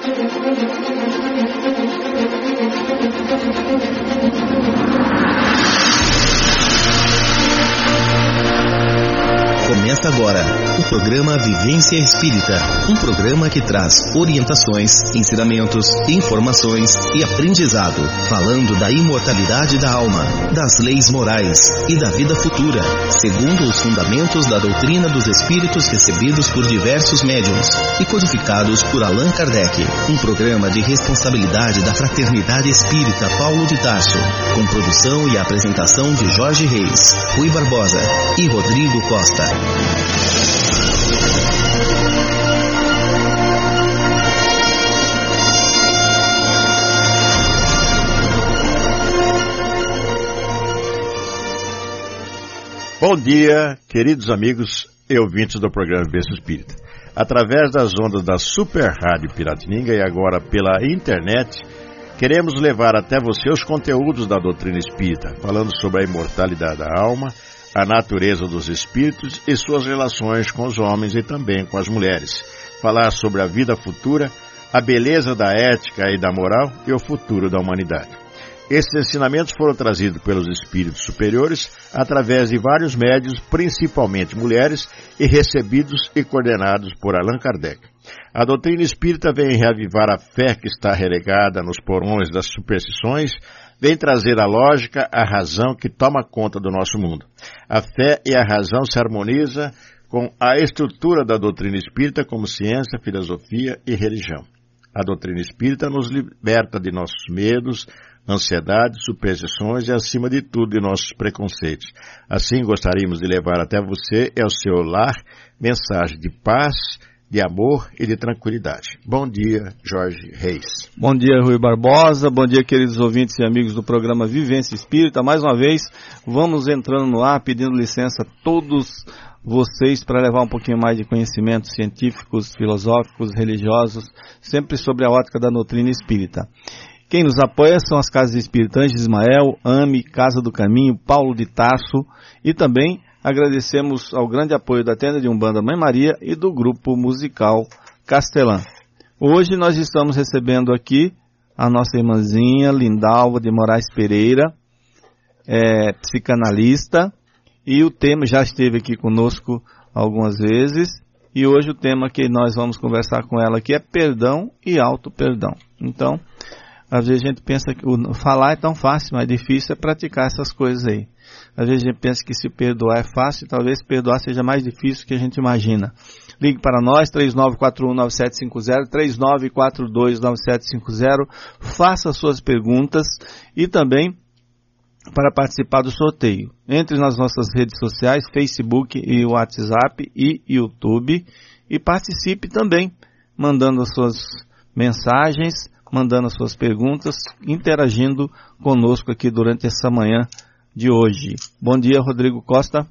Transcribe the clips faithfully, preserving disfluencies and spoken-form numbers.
Começa agora o programa Vivência Espírita, um programa que traz orientações, ensinamentos, informações e aprendizado, falando da imortalidade da alma, das leis morais e da vida futura, segundo os fundamentos da doutrina dos espíritos recebidos por diversos médiuns e codificados por Allan Kardec. Um programa de responsabilidade da Fraternidade Espírita Paulo de Tarso, com produção e apresentação de Jorge Reis, Rui Barbosa e Rodrigo Costa. Bom dia, queridos amigos e ouvintes do programa Vivência Espírita. Através das ondas da Super Rádio Piratininga e agora pela internet, queremos levar até você os conteúdos da doutrina espírita, falando sobre a imortalidade da alma, a natureza dos espíritos e suas relações com os homens e também com as mulheres. Falar sobre a vida futura, a beleza da ética e da moral e o futuro da humanidade. Esses ensinamentos foram trazidos pelos espíritos superiores através de vários médiuns, principalmente mulheres, e recebidos e coordenados por Allan Kardec. A doutrina espírita vem reavivar a fé que está relegada nos porões das superstições, vem trazer a lógica, a razão que toma conta do nosso mundo. A fé e a razão se harmonizam com a estrutura da doutrina espírita como ciência, filosofia e religião. A doutrina espírita nos liberta de nossos medos, ansiedades, superstições e, acima de tudo, de nossos preconceitos. Assim, gostaríamos de levar até você e ao seu lar mensagem de paz, de amor e de tranquilidade. Bom dia, Jorge Reis. Bom dia, Rui Barbosa. Bom dia, queridos ouvintes e amigos do programa Vivência Espírita. Mais uma vez, vamos entrando no ar, pedindo licença a todos vocês para levar um pouquinho mais de conhecimentos científicos, filosóficos, religiosos, sempre sobre a ótica da doutrina espírita. Quem nos apoia são as Casas Espíritas Anjos Ismael, A M E, Casa do Caminho, Paulo de Tarso e também agradecemos ao grande apoio da Tenda de Umbanda Mãe Maria e do grupo musical Castelã. Hoje nós estamos recebendo aqui a nossa irmãzinha Lindalva de Moraes Pereira, é, psicanalista, e o tema já esteve aqui conosco algumas vezes, e hoje o tema que nós vamos conversar com ela aqui é perdão e auto-perdão. Então, às vezes a gente pensa que o falar é tão fácil, mas difícil é praticar essas coisas aí. Às vezes a gente pensa que se perdoar é fácil, talvez perdoar seja mais difícil do que a gente imagina. Ligue para nós, três nove quatro um nove sete cinco zero, três nove quatro dois nove sete cinco zero, faça suas perguntas e também para participar do sorteio. Entre nas nossas redes sociais, Facebook e WhatsApp e YouTube, e participe também, mandando as suas mensagens, mandando as suas perguntas, interagindo conosco aqui durante essa manhã de hoje. Bom dia, Rodrigo Costa.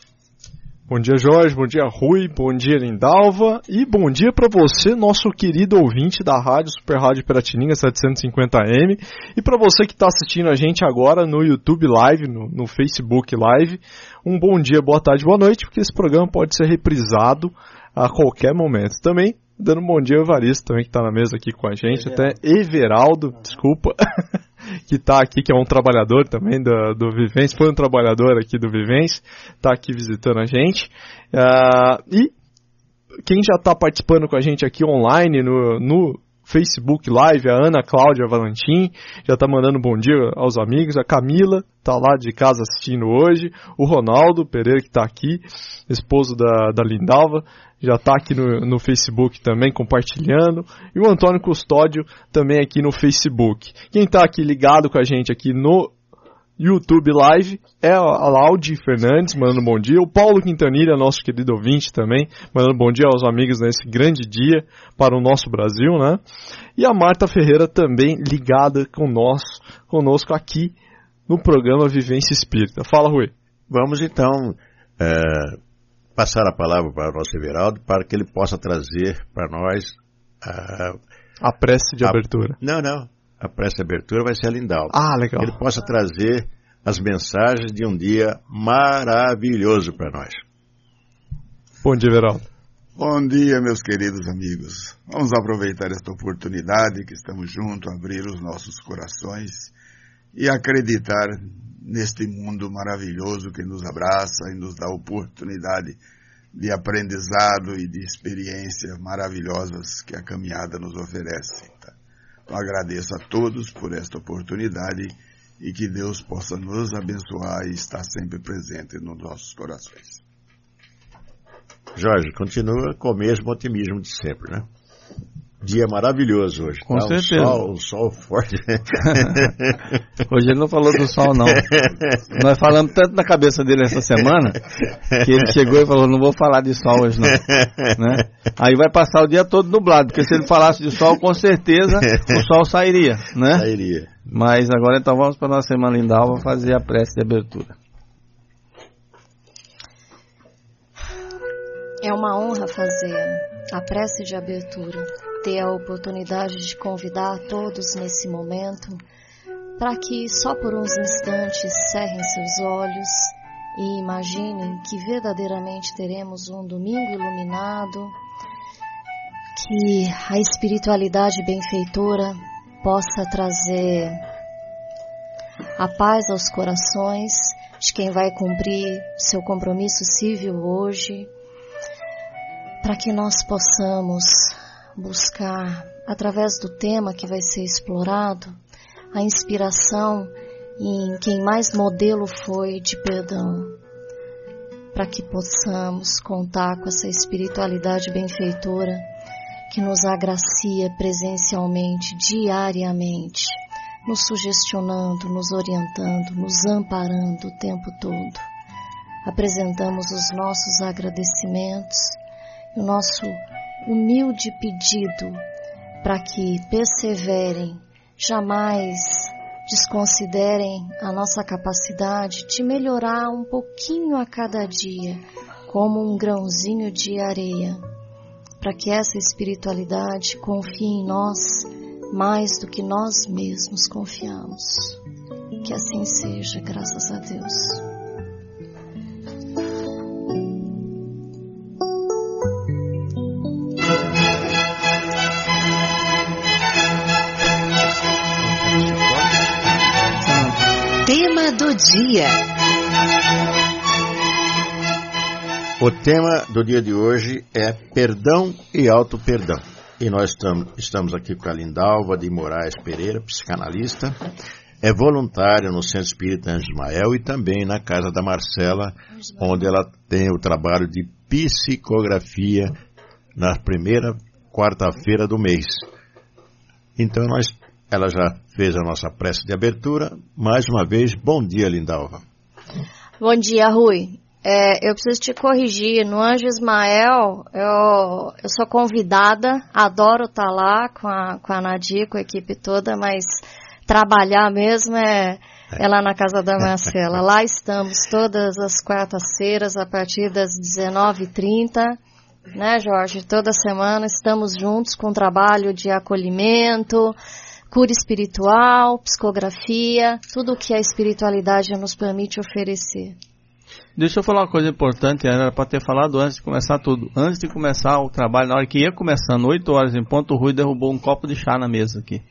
Bom dia, Jorge. Bom dia, Rui. Bom dia, Lindalva. E bom dia para você, nosso querido ouvinte da rádio Super Rádio Piratininga setecentos e cinquenta A M. E para você que está assistindo a gente agora no YouTube Live, no, no Facebook Live, um bom dia, boa tarde, boa noite, porque esse programa pode ser reprisado a qualquer momento. Também dando um bom dia ao Evaristo também, que está na mesa aqui com a gente, Everaldo. Até Everaldo, desculpa, que está aqui, que é um trabalhador também do, do Vivência, foi um trabalhador aqui do Vivência, está aqui visitando a gente. Uh, e quem já está participando com a gente aqui online no, no Facebook Live, a Ana Cláudia Valentim, já está mandando um bom dia aos amigos, a Camila está lá de casa assistindo hoje, o Ronaldo Pereira que está aqui, esposo da, da Lindalva, já está aqui no, no Facebook também compartilhando, e o Antônio Custódio também aqui no Facebook. Quem está aqui ligado com a gente aqui no YouTube Live é a Laudi Fernandes, mandando bom dia, o Paulo Quintanilha, nosso querido ouvinte também, mandando bom dia aos amigos nesse grande dia para o nosso Brasil, né? E a Marta Ferreira também ligada com nós, conosco aqui no programa Vivência Espírita. Fala, Rui. Vamos então é, passar a palavra para o nosso Everaldo para que ele possa trazer para nós a, a prece de a, abertura. Não, não. A prece de abertura vai ser a Lindalva. Ah, legal. Que ele possa trazer as mensagens de um dia maravilhoso para nós. Bom dia, Everaldo. Bom dia, meus queridos amigos. Vamos aproveitar esta oportunidade que estamos juntos, abrir os nossos corações e acreditar neste mundo maravilhoso que nos abraça e nos dá oportunidade de aprendizado e de experiências maravilhosas que a caminhada nos oferece. Tá? Eu agradeço a todos por esta oportunidade e que Deus possa nos abençoar e estar sempre presente nos nossos corações. Jorge, continua com o mesmo otimismo de sempre, né? Dia maravilhoso hoje. Com tá? certeza. O sol, o sol forte. Hoje ele não falou do sol, não. Nós falamos tanto na cabeça dele essa semana, que ele chegou e falou, não vou falar de sol hoje, não. Né? Aí vai passar o dia todo nublado, porque se ele falasse de sol, com certeza o sol sairia, né? Sairia. Mas agora então vamos para a nossa irmã Lindalva fazer a prece de abertura. É uma honra fazer a prece de abertura, ter a oportunidade de convidar a todos nesse momento para que só por uns instantes cerrem seus olhos e imaginem que verdadeiramente teremos um domingo iluminado, que a espiritualidade benfeitora possa trazer a paz aos corações de quem vai cumprir seu compromisso civil hoje, para que nós possamos buscar, através do tema que vai ser explorado, a inspiração em quem mais modelo foi de perdão, para que possamos contar com essa espiritualidade benfeitora que nos agracia presencialmente, diariamente, nos sugestionando, nos orientando, nos amparando o tempo todo. Apresentamos os nossos agradecimentos, o nosso humilde pedido para que perseverem, jamais desconsiderem a nossa capacidade de melhorar um pouquinho a cada dia, como um grãozinho de areia, para que essa espiritualidade confie em nós mais do que nós mesmos confiamos. Que assim seja, graças a Deus. Tema do dia. O tema do dia de hoje é perdão e auto-perdão. E nós tam, estamos aqui com a Lindalva de Moraes Pereira, psicanalista, é voluntária no Centro Espírita Anjo Ismael e também na Casa da Marcela, onde ela tem o trabalho de psicografia na primeira quarta-feira do mês. Então nós Ela já fez a nossa prece de abertura. Mais uma vez, bom dia, Lindalva. Bom dia, Rui. É, eu preciso te corrigir. No Anjo Ismael, eu, eu sou convidada, adoro estar lá com a, com a Nadir, com a equipe toda, mas trabalhar mesmo é, é lá na Casa da Marcela. Lá estamos todas as quartas-feiras, a partir das dezenove e trinta, né, Jorge? Toda semana estamos juntos com trabalho de acolhimento, cura espiritual, psicografia, tudo o que a espiritualidade nos permite oferecer. Deixa eu falar uma coisa importante, era para ter falado antes de começar tudo. Antes de começar o trabalho, na hora que ia começando, oito horas em ponto, o Rui derrubou um copo de chá na mesa aqui.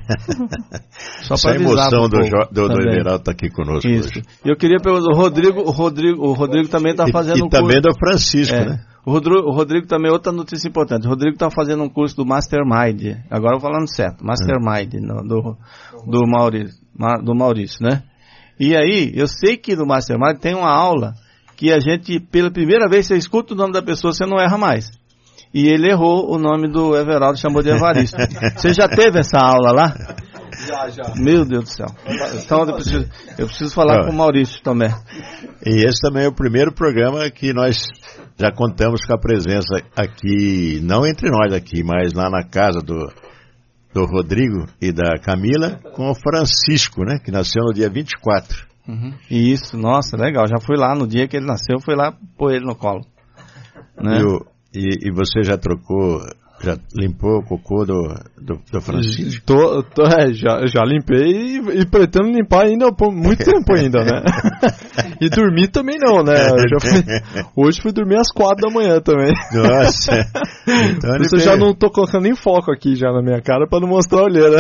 Só para avisar. A emoção do, jo, do, do Everaldo está aqui conosco Isso. hoje. E eu queria perguntar, o Rodrigo, o Rodrigo, o Rodrigo também está fazendo e, um curso. E também curso. do Francisco, é. né? O Rodrigo, o Rodrigo também, outra notícia importante, o Rodrigo está fazendo um curso do Mastermind, agora eu falando certo, Mastermind, no, do, do, Maurício, do Maurício, né? E aí, eu sei que no Mastermind tem uma aula que a gente, pela primeira vez, você escuta o nome da pessoa, você não erra mais. E ele errou o nome do Everaldo, chamou de Evaristo. Você já teve essa aula lá? Já, já. Meu Deus do céu. Então eu preciso, eu preciso falar ah. com o Maurício também. E esse também é o primeiro programa que nós já contamos com a presença aqui, não entre nós aqui, mas lá na casa do, do Rodrigo e da Camila, com o Francisco, né, que nasceu no dia vinte e quatro. Uhum. Isso, nossa, legal. Já fui lá no dia que ele nasceu, fui lá pôr ele no colo. Né? E, o, e, e você já trocou Já limpou o cocô do, do, do Francisco? Tô, tô, é, já, já limpei e, e pretendo limpar ainda por muito tempo ainda, né? E dormir também não, né? Eu já fui, hoje fui dormir às quatro da manhã também. Nossa! Então Isso eu já não tô colocando nem foco aqui já na minha cara pra não mostrar a olheira.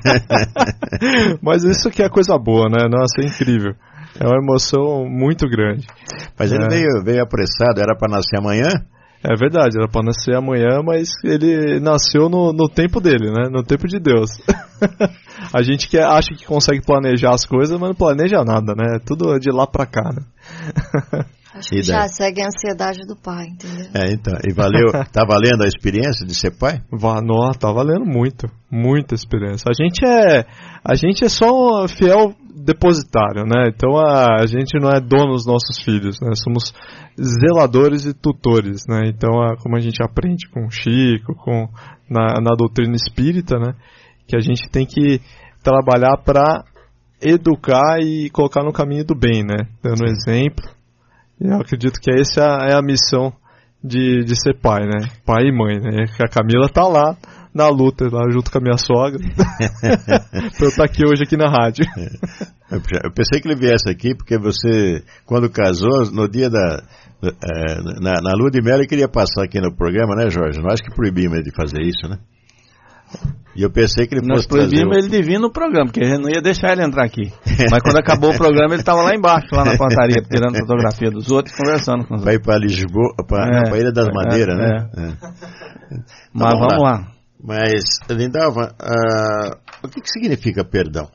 Mas isso que é coisa boa, né? Nossa, é incrível. É uma emoção muito grande. Mas ele é. veio, veio apressado, era para nascer amanhã? É verdade, era para nascer amanhã, mas ele nasceu no, no tempo dele, né? No tempo de Deus. A gente que acha que consegue planejar as coisas, mas não planeja nada, né? É tudo de lá para cá, né? Acho que já segue a ansiedade do pai, entendeu? É, então, e valeu, tá valendo a experiência de ser pai? Vá, não, tá valendo muito, muita experiência. A gente é, a gente é só um fiel depositário, né? Então a, a gente não é dono dos nossos filhos, né? Somos zeladores e tutores, né? Então a, como a gente aprende com o Chico, com na, na doutrina espírita, né? Que a gente tem que trabalhar para educar e colocar no caminho do bem, né? Dando exemplo. E eu acredito que essa é a missão de, de ser pai, né? Pai e mãe, né? Que a Camila tá lá na luta, lá junto com a minha sogra. Pra eu estar aqui hoje aqui na rádio. Eu pensei que ele viesse aqui porque você, quando casou, no dia da... É, na, na lua de mel, ele queria passar aqui no programa, né, Jorge? Não acho que proibimos ele de fazer isso, né? E eu pensei que ele Nós fosse proibimos trazer... ele de vir no programa, porque a gente não ia deixar ele entrar aqui. Mas quando acabou o programa, ele estava lá embaixo, lá na plantaria, tirando fotografia dos outros, conversando com os outros. Vai para Lisboa, para a Ilha das Madeiras, é, né? É. É. Então, mas vamos, vamos lá. lá. Mas, Lindalva, uh, o que, que significa perdão?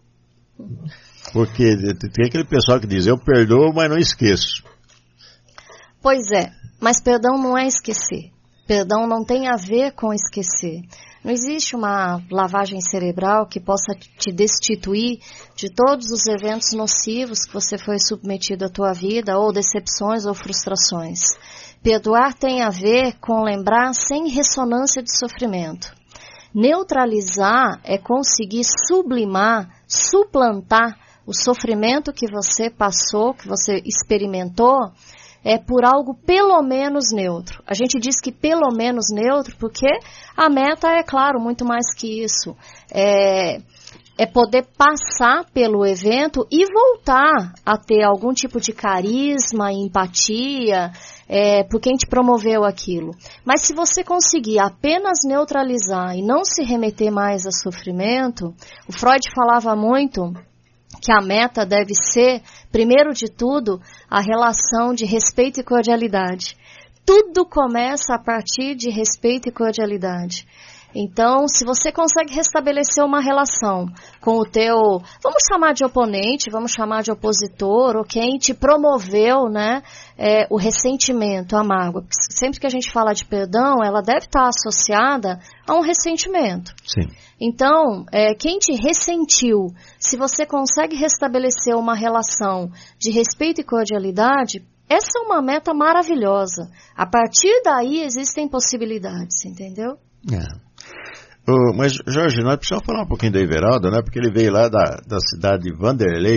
Porque tem aquele pessoal que diz, eu perdoo, mas não esqueço. Pois é, mas perdão não é esquecer. Perdão não tem a ver com esquecer. Não existe uma lavagem cerebral que possa te destituir de todos os eventos nocivos que você foi submetido à tua vida, ou decepções ou frustrações. Perdoar tem a ver com lembrar sem ressonância de sofrimento. Neutralizar é conseguir sublimar, suplantar o sofrimento que você passou, que você experimentou, é por algo pelo menos neutro. A gente diz que pelo menos neutro porque a meta é, claro, muito mais que isso. É, é poder passar pelo evento e voltar a ter algum tipo de carisma, empatia, é, por quem te promoveu aquilo. Mas se você conseguir apenas neutralizar e não se remeter mais a sofrimento, o Freud falava muito que a meta deve ser, primeiro de tudo, a relação de respeito e cordialidade. Tudo começa a partir de respeito e cordialidade. Então, se você consegue restabelecer uma relação com o teu, vamos chamar de oponente, vamos chamar de opositor, ou quem te promoveu, né, é, o ressentimento, a mágoa. Porque sempre que a gente fala de perdão, ela deve estar associada a um ressentimento. Sim. Então, é, quem te ressentiu, se você consegue restabelecer uma relação de respeito e cordialidade, essa é uma meta maravilhosa. A partir daí existem possibilidades, entendeu? É. Oh, mas, Jorge, nós precisamos falar um pouquinho do Everaldo, né? Porque ele veio lá da, da cidade de Vanderlei.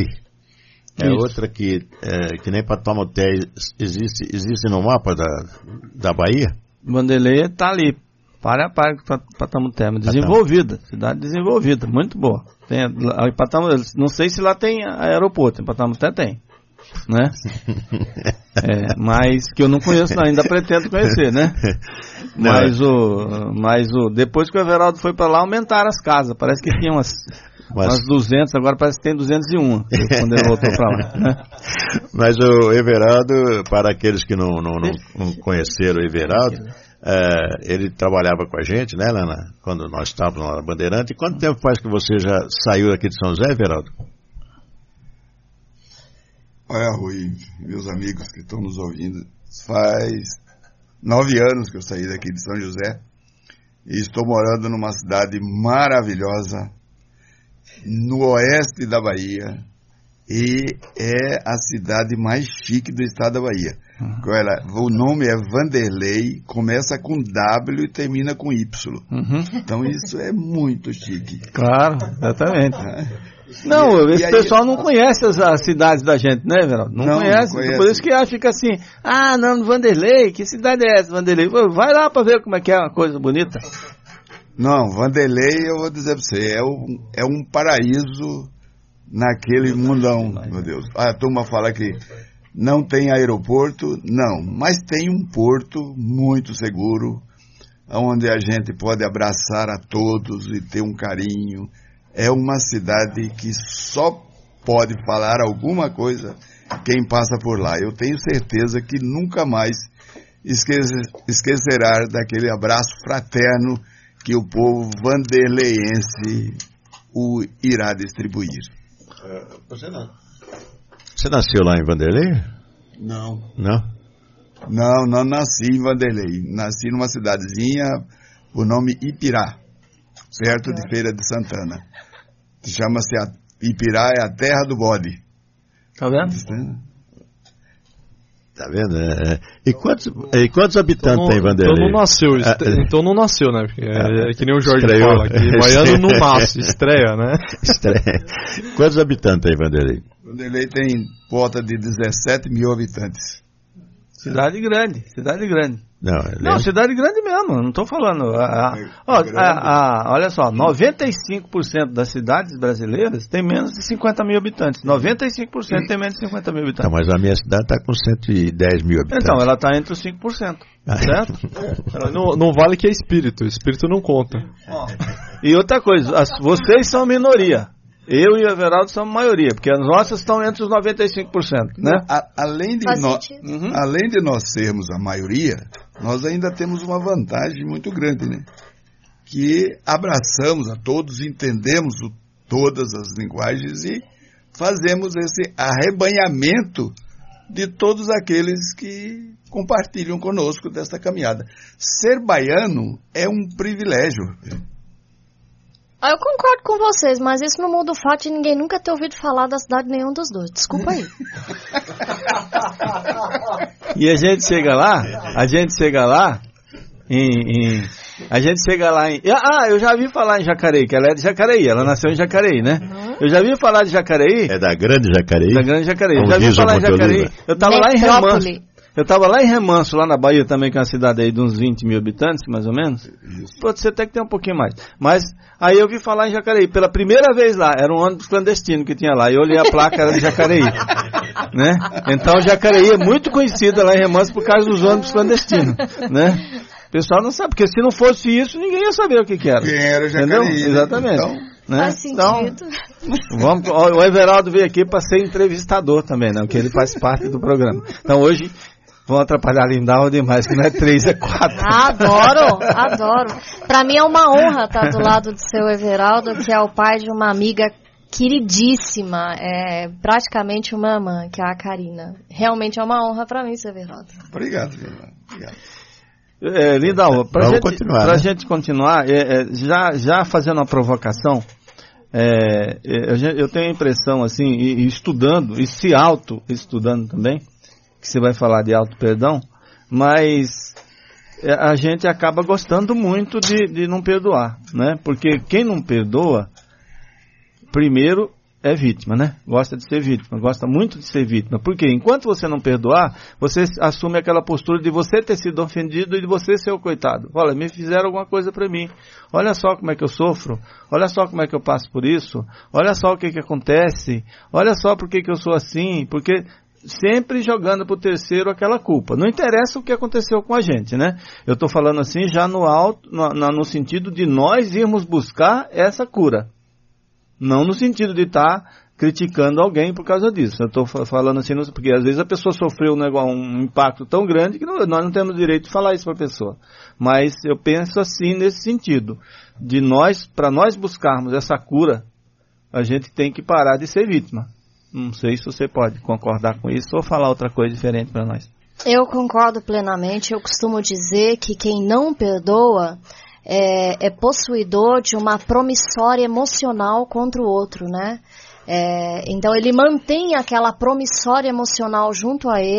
É Isso. Outra que, é, que nem Patomoté existe, existe no mapa da, da Bahia. Vanderlei está ali, para a par com Patomoté, desenvolvida, cidade desenvolvida, muito boa. Tem, a, Patamoté, não sei se lá tem aeroporto, em Patomoté tem. Né? É, mas que eu não conheço, ainda pretendo conhecer, né? Mas o, mas o depois que o Everaldo foi para lá, aumentaram as casas. Parece que tinha umas, mas... umas duzentas, agora parece que tem duzentos e um quando ele voltou para lá, né? Mas o Everaldo, para aqueles que não, não, não, não conheceram o Everaldo, é, ele trabalhava com a gente, né, lá na, quando nós estávamos lá na Bandeirante. E quanto tempo faz que você já saiu aqui de São José, Everaldo? Olha, Rui, meus amigos que estão nos ouvindo, faz nove anos que eu saí daqui de São José e estou morando numa cidade maravilhosa no oeste da Bahia e é a cidade mais chique do estado da Bahia. Uhum. O nome é Vanderlei, começa com W e termina com Y. Uhum. Então isso é muito chique. Claro, exatamente. É. Não, esse e, e pessoal aí, não conhece as, as cidades da gente, né, Everaldo? Não, não conhece. Não conhece. Por isso que acha, fica assim, ah, não, Vanderlei, que cidade é essa, Vanderlei? Vai lá para ver como é que é uma coisa bonita. Não, Vanderlei, eu vou dizer para você, é um, é um paraíso naquele mundão, meu Deus. A turma fala que não tem aeroporto, não, mas tem um porto muito seguro, onde a gente pode abraçar a todos e ter um carinho. É uma cidade que só pode falar alguma coisa quem passa por lá. Eu tenho certeza que nunca mais esquece, esquecerá daquele abraço fraterno que o povo vanderleiense o irá distribuir. Uh, você não. Você nasceu lá em Vanderlei? Não. Não? Não, não nasci em Vanderlei. Nasci numa cidadezinha por nome Ipirá, perto de Feira de Santana. Chama-se Ipirá, é a terra do bode. Tá vendo? Tá vendo? É. E, quantos, e quantos habitantes então, tem Vanderlei? Então não nasceu, est... é, então não nasceu, né? Porque é, é que nem o Jorge estreou. Fala, que baiano não nasce, estreia, né? Estreia. Quantos habitantes tem Vanderlei? Vanderlei tem volta de dezessete mil habitantes. Cidade grande, cidade grande. Não, não, cidade grande mesmo, não estou falando. A, a, ó, a, a, olha só, noventa e cinco por cento das cidades brasileiras tem menos de cinquenta mil habitantes. noventa e cinco por cento tem menos de cinquenta mil habitantes. Então, mas a minha cidade está com cento e dez mil habitantes. Então, ela está entre os cinco por cento, certo? não, não vale que é espírito, espírito não conta. Ó, e outra coisa, as, vocês são minoria. Eu e o Everaldo somos maioria, porque as nossas estão entre os noventa e cinco por cento, né? A, além, de no, uhum. além de nós sermos a maioria, nós ainda temos uma vantagem muito grande, né? Que abraçamos a todos, entendemos o, todas as linguagens e fazemos esse arrebanhamento de todos aqueles que compartilham conosco desta caminhada. Ser baiano é um privilégio. Eu concordo com vocês, mas isso não muda o fato de ninguém nunca ter ouvido falar da cidade de nenhum dos dois. Desculpa aí. E a gente chega lá, a gente chega lá, em, em, a gente chega lá em... Ah, eu já vi falar em Jacareí, que ela é de Jacareí, ela nasceu em Jacareí, né? Uhum. Eu já vi falar de Jacareí. É da Grande Jacareí? Da Grande Jacareí. Eu já vi falar em Jacareí. Eu tava lá em Remanso. Eu estava lá em Remanso, lá na Bahia também, que é uma cidade aí de uns vinte mil habitantes, mais ou menos. Isso. Pode ser até que tem um pouquinho mais. Mas aí eu vi falar em Jacareí. Pela primeira vez lá, era um ônibus clandestino que tinha lá. E eu olhei a placa, era de Jacareí. Né? Então Jacareí é muito conhecida lá em Remanso por causa dos ônibus clandestinos. Né? O pessoal não sabe, porque se não fosse isso, ninguém ia saber o que, que era. Quem era Jacareí. Entendeu? Exatamente. Então... Né? Faz sentido. Então, vamos, o Everaldo veio aqui para ser entrevistador também, né? Porque ele faz parte do programa. Então hoje... Vão atrapalhar a Lindalva demais, que não é três, é quatro. Adoro, adoro. Pra mim é uma honra estar do lado do seu Everaldo, que é o pai de uma amiga queridíssima, é praticamente uma irmã, que é a Karina. Realmente é uma honra pra mim, seu Everaldo. Obrigado, Lindalva. Obrigado. É, Lindalva, pra, Vamos gente, continuar, pra né? gente continuar, é, é, já, já fazendo uma provocação, é, é, eu tenho a impressão, assim, e, e estudando, e se auto-estudando também, que você vai falar de auto-perdão, mas a gente acaba gostando muito de, de não perdoar, né? Porque quem não perdoa, primeiro é vítima, né? Gosta de ser vítima, gosta muito de ser vítima. Porque enquanto você não perdoar, você assume aquela postura de você ter sido ofendido e de você ser o coitado. Olha, me fizeram alguma coisa pra mim. Olha só como é que eu sofro. Olha só como é que eu passo por isso. Olha só o que que acontece. Olha só por que que eu sou assim. Porque... sempre jogando para o terceiro aquela culpa. Não interessa o que aconteceu com a gente, né? Eu estou falando assim já no alto, no, no sentido de nós irmos buscar essa cura. Não no sentido de estar tá criticando alguém por causa disso. Eu estou falando assim, porque às vezes a pessoa sofreu um, negócio, um impacto tão grande que não, nós não temos direito de falar isso para a pessoa. Mas eu penso assim nesse sentido, de nós, para nós buscarmos essa cura, a gente tem que parar de ser vítima. Não sei se você pode concordar com isso ou falar outra coisa diferente para nós. Eu concordo plenamente. Eu costumo dizer que quem não perdoa é, é possuidor de uma promissória emocional contra o outro, né? É, então ele mantém aquela promissória emocional junto a ele,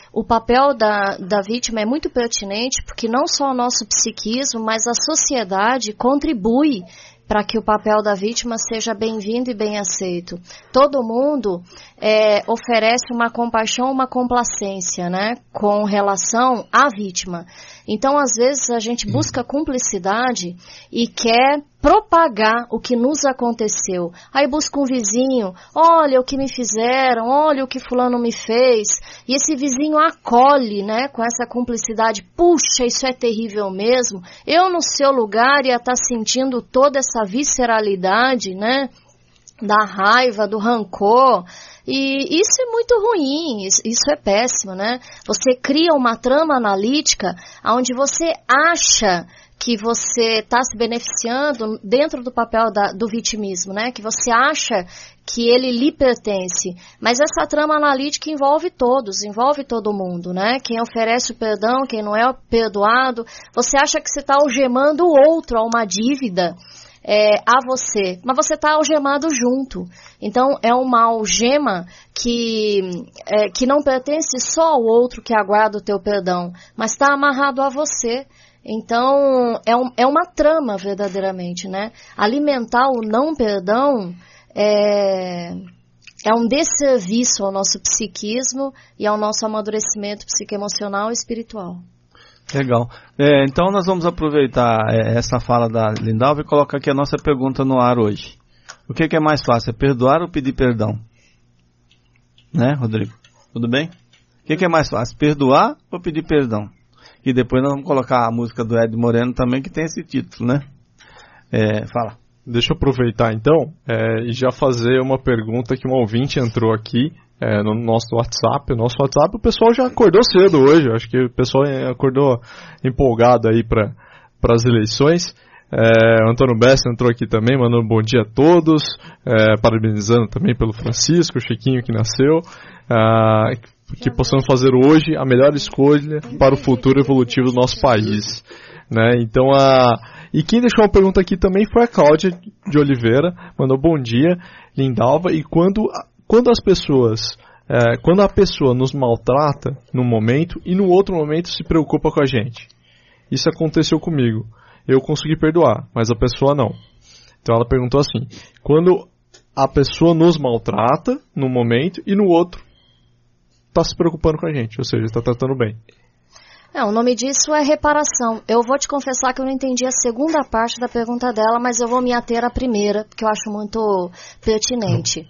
o papel da, da vítima é muito pertinente, porque não só o nosso psiquismo, mas a sociedade contribui para que o papel da vítima seja bem-vindo e bem aceito. Todo mundo é, oferece uma compaixão, uma complacência, né, com relação à vítima. Então, às vezes, a gente busca cumplicidade e quer propagar o que nos aconteceu. Aí busca um vizinho, olha o que me fizeram, olha o que fulano me fez. E esse vizinho acolhe, né, com essa cumplicidade. Puxa, isso é terrível mesmo. Eu, no seu lugar, ia estar sentindo toda essa visceralidade, né, da raiva, do rancor. E isso é muito ruim, isso é péssimo, né? Você cria uma trama analítica onde você acha que você está se beneficiando dentro do papel da, do vitimismo, né? Que você acha que ele lhe pertence. Mas essa trama analítica envolve todos, envolve todo mundo, né? Quem oferece o perdão, quem não é perdoado. Você acha que você está algemando o outro a uma dívida, É, a você, mas você está algemado junto. Então, é uma algema que, é, que não pertence só ao outro que aguarda o teu perdão, mas está amarrado a você. Então, é, um, é uma trama verdadeiramente, né? Alimentar o não perdão é, é um desserviço ao nosso psiquismo e ao nosso amadurecimento psicoemocional e espiritual. Legal. É, então nós vamos aproveitar é, essa fala da Lindalva e colocar aqui a nossa pergunta no ar hoje. O que, que é mais fácil, é perdoar ou pedir perdão? Né, Rodrigo? Tudo bem? O que, que é mais fácil, perdoar ou pedir perdão? E depois nós vamos colocar a música do Ed Moreno também, que tem esse título, né? É, fala. Deixa eu aproveitar então é, e já fazer uma pergunta que um ouvinte entrou aqui. É, no nosso WhatsApp, o nosso WhatsApp o pessoal já acordou cedo hoje, acho que o pessoal acordou empolgado aí para as eleições. É, o Antônio Bessa entrou aqui também, mandando um bom dia a todos, é, parabenizando também pelo Francisco, o Chiquinho que nasceu, é, que possamos fazer hoje a melhor escolha para o futuro evolutivo do nosso país. Né? Então, a... E quem deixou uma pergunta aqui também foi a Cláudia de Oliveira, mandou bom dia, Lindalva, e quando... Quando as pessoas, é, quando a pessoa nos maltrata num momento e no outro momento se preocupa com a gente. Isso aconteceu comigo. Eu consegui perdoar, mas a pessoa não. Então ela perguntou assim, quando a pessoa nos maltrata num momento e no outro está se preocupando com a gente, ou seja, está tratando bem. É, o nome disso é reparação. Eu vou te confessar que eu não entendi a segunda parte da pergunta dela, mas eu vou me ater à primeira, porque eu acho muito pertinente.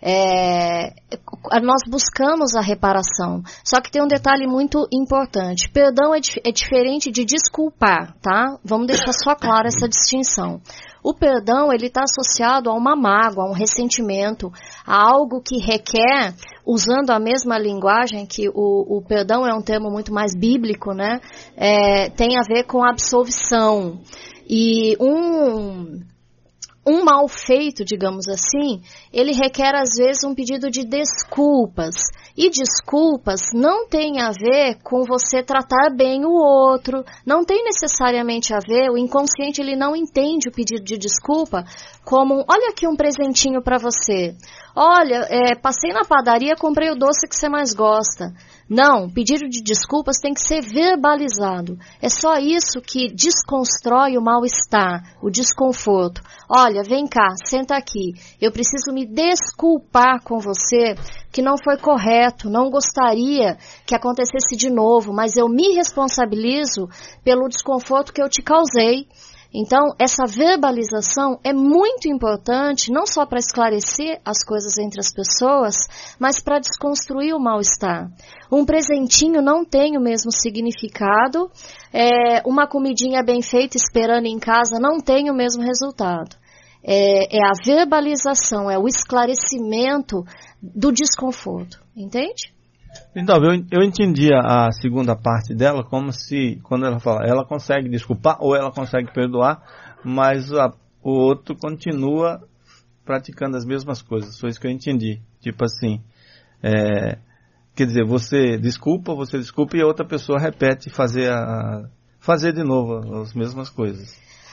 É, nós buscamos a reparação, só que tem um detalhe muito importante. Perdão é, é diferente de desculpar, tá? Vamos deixar só clara essa distinção. O perdão, ele está associado a uma mágoa, a um ressentimento, a algo que requer, usando a mesma linguagem, que o, o perdão é um termo muito mais bíblico, né? É, tem a ver com absolvição. E um... Um mal feito, digamos assim, ele requer às vezes um pedido de desculpas. E desculpas não tem a ver com você tratar bem o outro, não tem necessariamente a ver, o inconsciente ele não entende o pedido de desculpa como, olha aqui um presentinho para você, olha, é, passei na padaria, comprei o doce que você mais gosta. Não, pedido de desculpas tem que ser verbalizado. É só isso que desconstrói o mal-estar, o desconforto. Olha, vem cá, senta aqui. Eu preciso me desculpar com você que não foi correto, não gostaria que acontecesse de novo, mas eu me responsabilizo pelo desconforto que eu te causei. Então, essa verbalização é muito importante, não só para esclarecer as coisas entre as pessoas, mas para desconstruir o mal-estar. Um presentinho não tem o mesmo significado, é, uma comidinha bem feita esperando em casa não tem o mesmo resultado. É, é a verbalização, é o esclarecimento do desconforto, entende? Então, eu, eu entendi a, a segunda parte dela como se, quando ela fala, ela consegue desculpar ou ela consegue perdoar, mas a, o outro continua praticando as mesmas coisas. Foi isso que eu entendi. Tipo assim, é, quer dizer, você desculpa, você desculpa e a outra pessoa repete fazer, a, fazer de novo as mesmas coisas.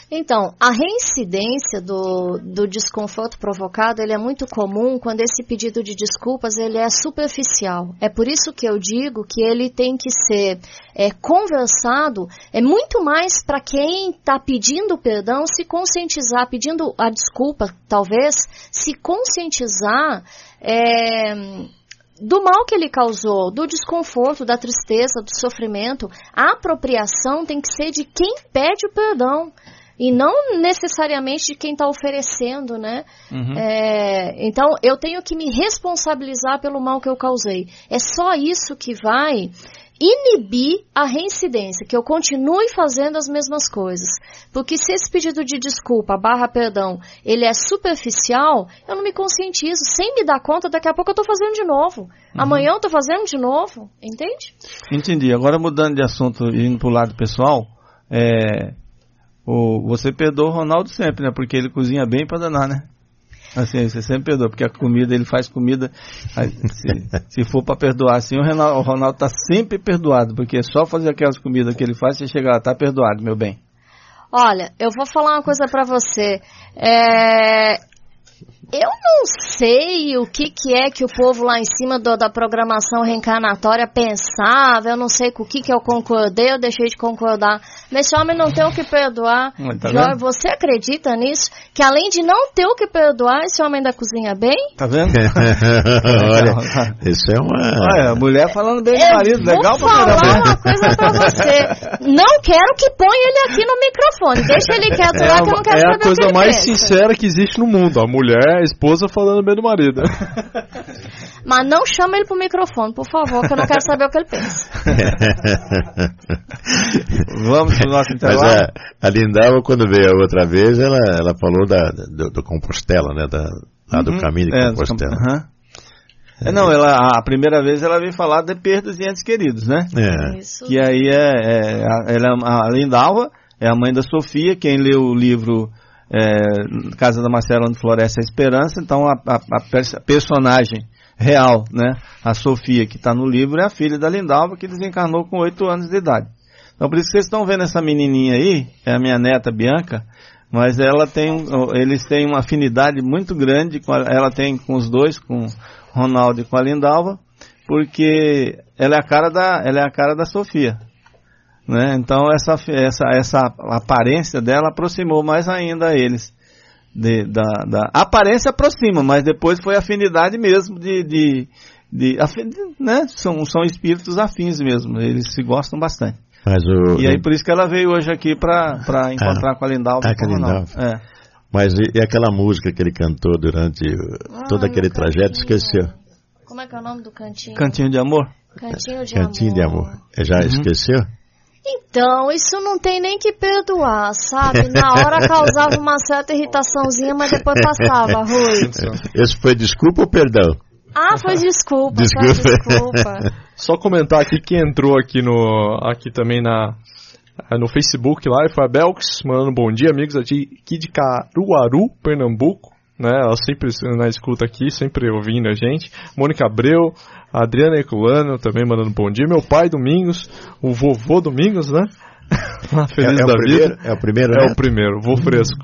Então, a reincidência do, do desconforto provocado, ele é muito comum quando esse pedido de desculpas ele é superficial. É por isso que eu digo que ele tem que ser é, conversado, é muito mais para quem está pedindo perdão se conscientizar, pedindo a desculpa, talvez, se conscientizar é, do mal que ele causou, do desconforto, da tristeza, do sofrimento. A apropriação tem que ser de quem pede o perdão. E não necessariamente de quem está oferecendo, né? Uhum. É, então, eu tenho que me responsabilizar pelo mal que eu causei. É só isso que vai inibir a reincidência, que eu continue fazendo as mesmas coisas. Porque se esse pedido de desculpa, barra perdão, ele é superficial, eu não me conscientizo. Sem me dar conta, daqui a pouco eu estou fazendo de novo. Uhum. Amanhã eu estou fazendo de novo. Entende? Entendi. Agora, mudando de assunto, indo para o lado pessoal, é... O, você perdoa o Ronaldo sempre, né? Porque ele cozinha bem pra danar, né? Assim, você sempre perdoa, porque a comida, ele faz comida. Se, se for pra perdoar assim, o Ronaldo, o Ronaldo tá sempre perdoado, porque é só fazer aquelas comidas que ele faz, você chega lá, tá perdoado, meu bem. Olha, eu vou falar uma coisa pra você. É... Eu não sei o que, que é que o povo lá em cima do, da programação reencarnatória pensava, eu não sei com o que, que eu concordei, eu deixei de concordar. Mas esse homem não tem o que perdoar. Tá Jorge, você acredita nisso? Que além de não ter o que perdoar, esse homem da cozinha bem? Tá vendo? Olha, isso é uma... Olha, a mulher falando bem do marido, legal pra caramba. Vou falar uma coisa pra você. Não quero que ponha ele aqui no microfone. Deixa ele quieto lá, é que eu não quero é saber o que ele É a coisa mais pensa. sincera que existe no mundo. A mulher, a esposa falando bem do marido. Mas não chama ele pro microfone, por favor, que eu não quero saber o que ele pensa. Vamos pro nosso intervalo. Mas a, a Lindalva, quando veio a outra vez, ela, ela falou da, do, do Compostela, né? Da, lá do uhum. caminho de é, Compostela. Uhum. É, não, ela, a primeira vez ela veio falar de perdas de entes queridos, né? É. Isso. Que aí é, é a, ela, a Lindalva é a mãe da Sofia, quem leu o livro é, Casa da Marcela, onde floresce a esperança. Então a, a, a personagem real, né, a Sofia que está no livro, é a filha da Lindalva, que desencarnou com oito anos de idade. Então por isso que vocês estão vendo essa menininha aí, é a minha neta Bianca, mas ela tem, eles têm uma afinidade muito grande, com a, ela tem com os dois, com o Ronaldo e com a Lindalva, porque ela é a cara da, ela é a cara da Sofia. Né? Então essa, essa, essa aparência dela aproximou mais ainda eles. De, da, da a aparência aproxima, mas depois foi afinidade mesmo de, de, de, afin, né? são, são espíritos afins mesmo, eles se gostam bastante. Mas o, e aí por isso que ela veio hoje aqui para encontrar ah, com a Lindalva. Ah, com a Lindalva. É. Mas e, e aquela música que ele cantou durante ah, todo aquele trajeto, esqueceu? Como é que é o nome do cantinho? Cantinho de Amor? Cantinho de Cantinho Amor. de Amor. Já uhum. esqueceu? Então, isso não tem nem que perdoar, sabe? Na hora causava uma certa irritaçãozinha, mas depois passava, Rui. Esse foi desculpa ou perdão? Ah, foi desculpa, desculpa. foi desculpa. Só comentar aqui que entrou aqui, no, aqui também na, no Facebook lá, foi a Belks, mandando bom dia, amigos aqui de Caruaru, Pernambuco. Né, ela sempre na escuta aqui, sempre ouvindo a gente. Mônica Abreu, a Adriana Herculano também mandando bom dia. Meu pai Domingos, o vovô Domingos, né? Feliz é, é da o vida. Primeiro, é o primeiro, É né? o primeiro, vô fresco.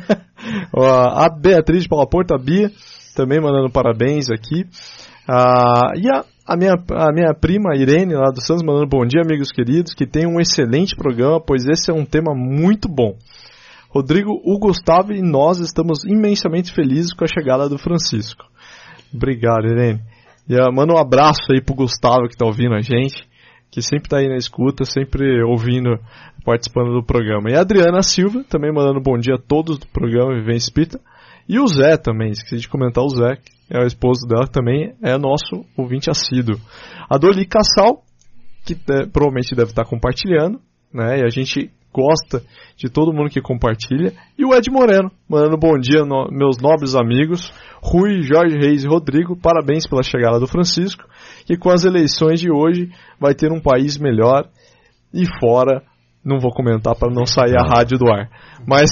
A Beatriz de Paula Porta, a Bia, também mandando parabéns aqui. Ah, e a, a, minha, a minha prima Irene, lá do Santos, mandando bom dia, amigos queridos, que tem um excelente programa, pois esse é um tema muito bom. Rodrigo, o Gustavo e nós estamos imensamente felizes com a chegada do Francisco. Obrigado, Irene. E uh, manda um abraço aí pro Gustavo que está ouvindo a gente, que sempre está aí na escuta, sempre ouvindo, participando do programa. E a Adriana Silva, também mandando bom dia a todos do programa Vivência Espírita. E o Zé também, esqueci de comentar o Zé, que é o esposo dela, que também é nosso ouvinte assíduo. A Doli Cassal, que é, provavelmente deve estar compartilhando, né? E a gente gosta de todo mundo que compartilha. E o Ed Moreno, mandando bom dia, no, meus nobres amigos Rui, Jorge Reis e Rodrigo, parabéns pela chegada do Francisco, que com as eleições de hoje vai ter um país melhor. E fora, não vou comentar para não sair a rádio do ar, mas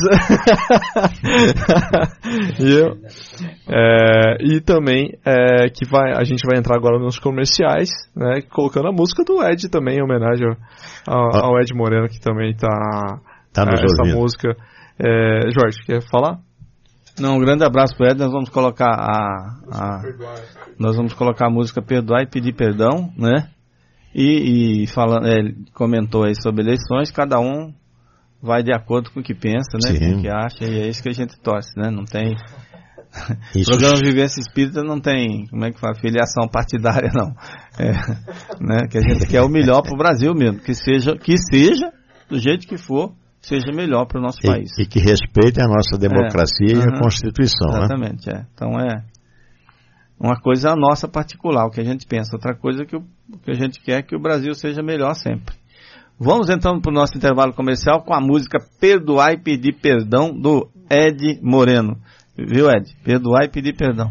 e, eu, é, e também é, que vai, a gente vai entrar agora nos comerciais, né, colocando a música do Ed também, em homenagem ao, ao Ed Moreno, que também está tá é, essa música É, Jorge, quer falar? Não, um grande abraço para o Ed. Nós vamos colocar a, a nós vamos colocar a música Perdoar e Pedir Perdão, né? E, e falando, é, ele comentou aí sobre eleições, cada um vai de acordo com o que pensa, né? Com o que acha, e é isso que a gente torce, né? Não tem... O programa Vivência Espírita não tem, como é que fala, filiação partidária, não. É, né? Que a gente quer o melhor para o Brasil mesmo, que seja, que seja, do jeito que for, seja melhor para o nosso e, país. E que respeite a nossa democracia é, e uhum, a Constituição, exatamente, né? É. Então é uma coisa a nossa particular, o que a gente pensa, outra coisa que o que a gente quer é que o Brasil seja melhor sempre. Vamos então para o nosso intervalo comercial com a música Perdoar e Pedir Perdão, do Ed Moreno. Viu, Ed? Perdoar e pedir perdão.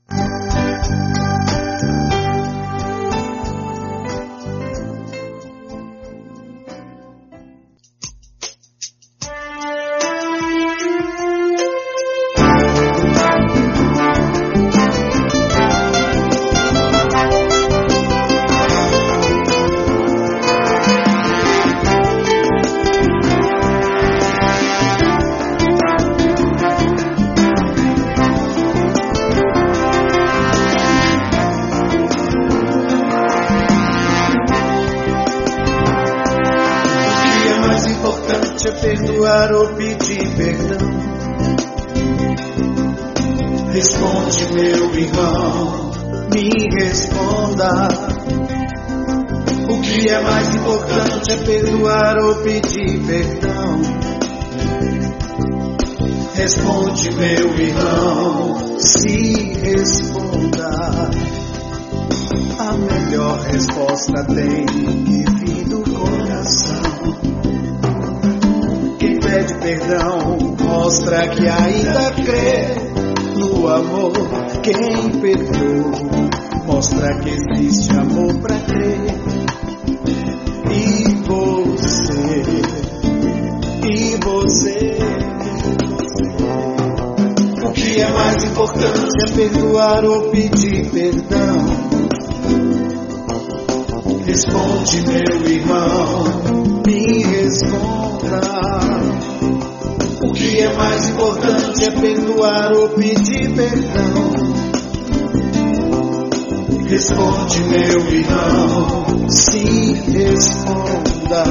Ou pedir perdão. Responde, meu irmão, me responda. O que é mais importante é perdoar ou pedir perdão. Responde, meu irmão, se responda. A melhor resposta tem que vir do coração. Pede perdão, mostra que ainda crê no amor. Quem perdoa, mostra que existe amor pra crer. E você, e você, o que é mais importante é perdoar ou pedir perdão. Responde, meu irmão, me responda. O que é mais importante é perdoar ou pedir perdão. Responde, meu irmão, se responda.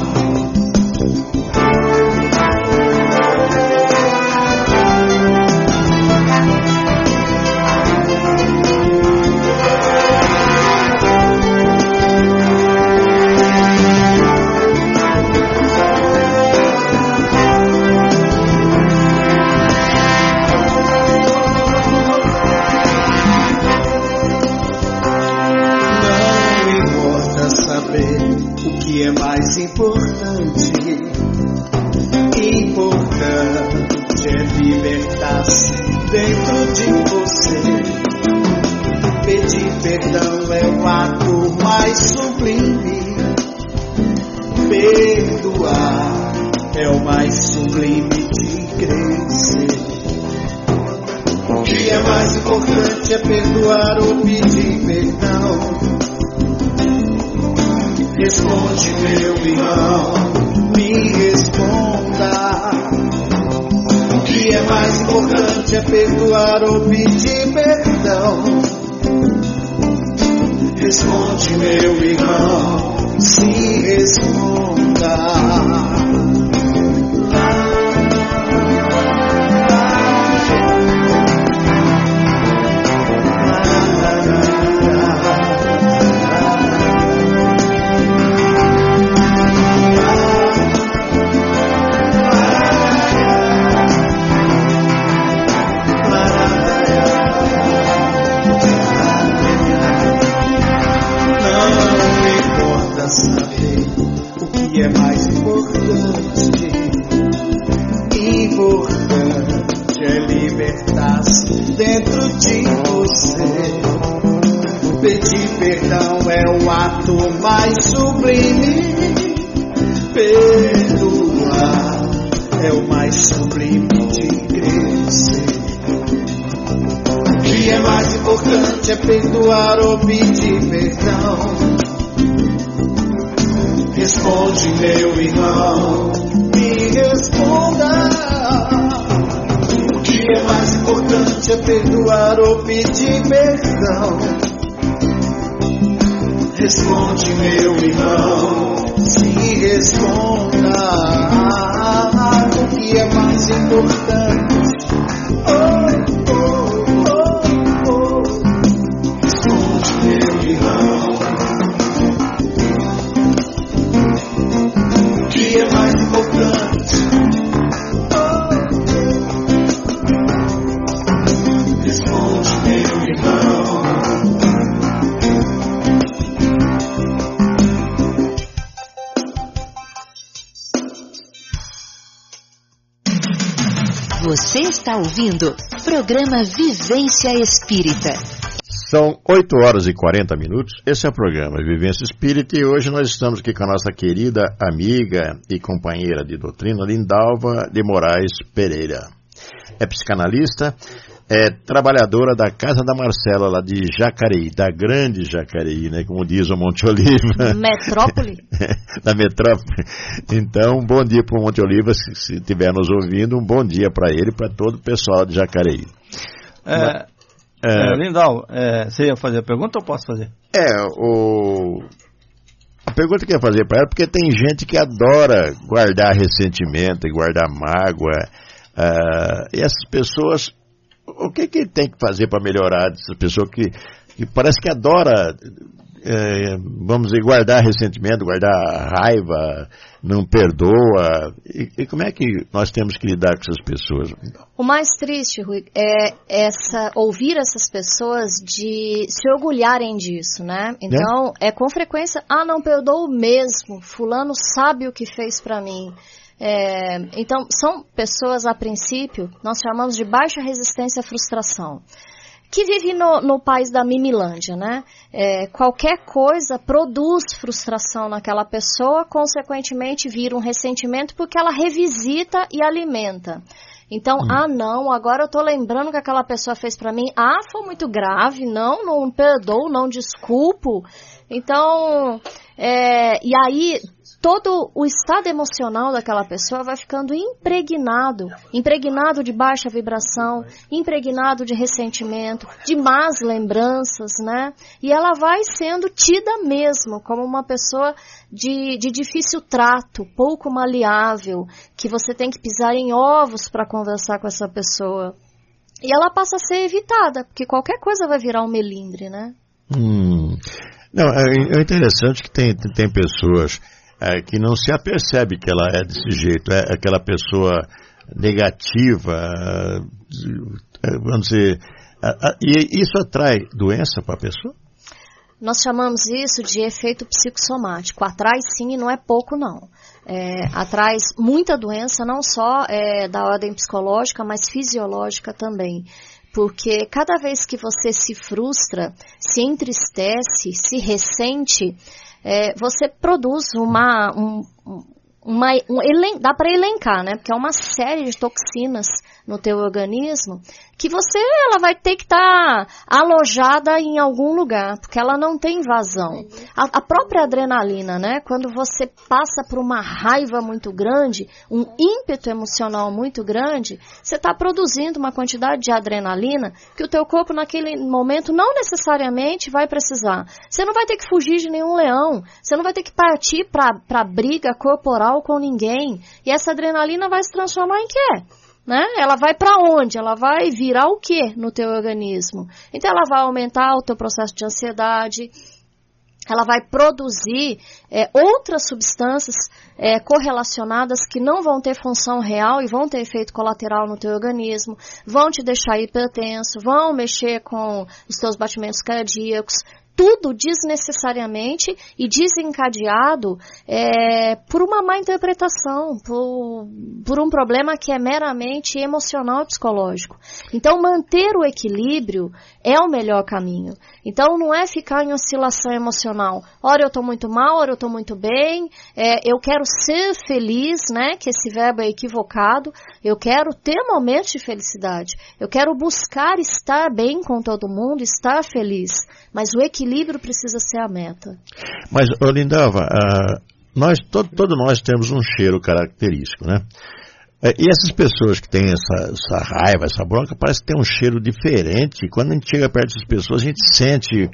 Importante, importante é libertar-se dentro de você. Pedir perdão é o ato mais sublime. Perdoar é o mais sublime de crescer. O que é mais importante é perdoar ou pedir perdão. Responde, meu irmão, me responda. O que é mais importante é perdoar ou pedir perdão. Responde, meu irmão, se responda. Dentro de você, pedir perdão é o ato mais sublime. Perdoar é o mais sublime de crescer. O que é mais importante é perdoar ou pedir perdão. Responde, meu irmão, me responda. que é mais importante é perdoar ou pedir perdão? Responde, meu irmão, se responda. O que é mais importante? Oh, oh, oh, oh. Responde, meu irmão. O que é mais importante? Responde, meu irmão. Você está ouvindo programa Vivência Espírita. São oito horas e quarenta minutos. Esse é o programa Vivência Espírita e hoje nós estamos aqui com a nossa querida amiga e companheira de doutrina, Lindalva de Moraes Pereira. É psicanalista, é trabalhadora da Casa da Marcela, lá de Jacareí, da grande Jacareí, né, como diz o Monte Oliva. Metrópole? Da metrópole. Então, um bom dia para o Monte Oliva, se, se estiver nos ouvindo, um bom dia para ele e para todo o pessoal de Jacareí. É, Mas, é, é, Lindal, é, você ia fazer a pergunta ou posso fazer? É, o... a pergunta que eu ia fazer para ela, porque tem gente que adora guardar ressentimento e guardar mágoa, uh, e essas pessoas... O que que tem que fazer para melhorar essa pessoa que, que parece que adora, é, vamos dizer, guardar ressentimento, guardar raiva, não perdoa? E, e como é que nós temos que lidar com essas pessoas? O mais triste, Rui, é essa, ouvir essas pessoas de se orgulharem disso, né? Então, é, é com frequência, ah, não perdoo mesmo, fulano sabe o que fez para mim. É, então, são pessoas, a princípio, nós chamamos de baixa resistência à frustração, que vive no, no país da Mimilândia, né? É, qualquer coisa produz frustração naquela pessoa, consequentemente vira um ressentimento porque ela revisita e alimenta. Então, hum. ah não, agora eu tô lembrando que aquela pessoa fez pra mim, ah, foi muito grave, não, não perdoo, não desculpo. Então, é, e aí... todo o estado emocional daquela pessoa vai ficando impregnado, impregnado de baixa vibração, impregnado de ressentimento, de más lembranças, né? E ela vai sendo tida mesmo como uma pessoa de, de difícil trato, pouco maleável, que você tem que pisar em ovos para conversar com essa pessoa. E ela passa a ser evitada, porque qualquer coisa vai virar um melindre, né? Hum. Não, é, é interessante que tem, tem pessoas... É, que não se apercebe que ela é desse jeito, é aquela pessoa negativa, é, vamos dizer, é, é, e isso atrai doença para a pessoa? Nós chamamos isso de efeito psicossomático. Atrai sim e não é pouco não. É, atrai muita doença, não só é, da ordem psicológica, mas fisiológica também. Porque cada vez que você se frustra, se entristece, se ressente, é, você produz uma, um, uma um, elen, dá para elencar, né? Porque é uma série de toxinas no teu organismo que você, ela vai ter que estar tá alojada em algum lugar, porque ela não tem vazão. A, a própria adrenalina, né? Quando você passa por uma raiva muito grande, um ímpeto emocional muito grande, você está produzindo uma quantidade de adrenalina que o teu corpo naquele momento não necessariamente vai precisar. Você não vai ter que fugir de nenhum leão, você não vai ter que partir para briga corporal com ninguém, e essa adrenalina vai se transformar em quê? Né? Ela vai para onde? Ela vai virar o que no teu organismo? Então ela vai aumentar o teu processo de ansiedade, ela vai produzir é, outras substâncias é, correlacionadas que não vão ter função real e vão ter efeito colateral no teu organismo, vão te deixar hipertenso, vão mexer com os teus batimentos cardíacos, tudo desnecessariamente e desencadeado é, por uma má interpretação, por, por um problema que é meramente emocional e psicológico. Então, manter o equilíbrio é o melhor caminho. Então, não é ficar em oscilação emocional. Ora eu estou muito mal, ora eu estou muito bem, é, eu quero ser feliz, né, que esse verbo é equivocado, eu quero ter momentos de felicidade, eu quero buscar estar bem com todo mundo, estar feliz, mas o equilíbrio precisa ser a meta. Mas, Lindalva, uh, nós, todo, todo nós temos um cheiro característico, né? É, e essas pessoas que têm essa, essa raiva, essa bronca, parece que tem um cheiro diferente. Quando a gente chega perto dessas pessoas, a gente sente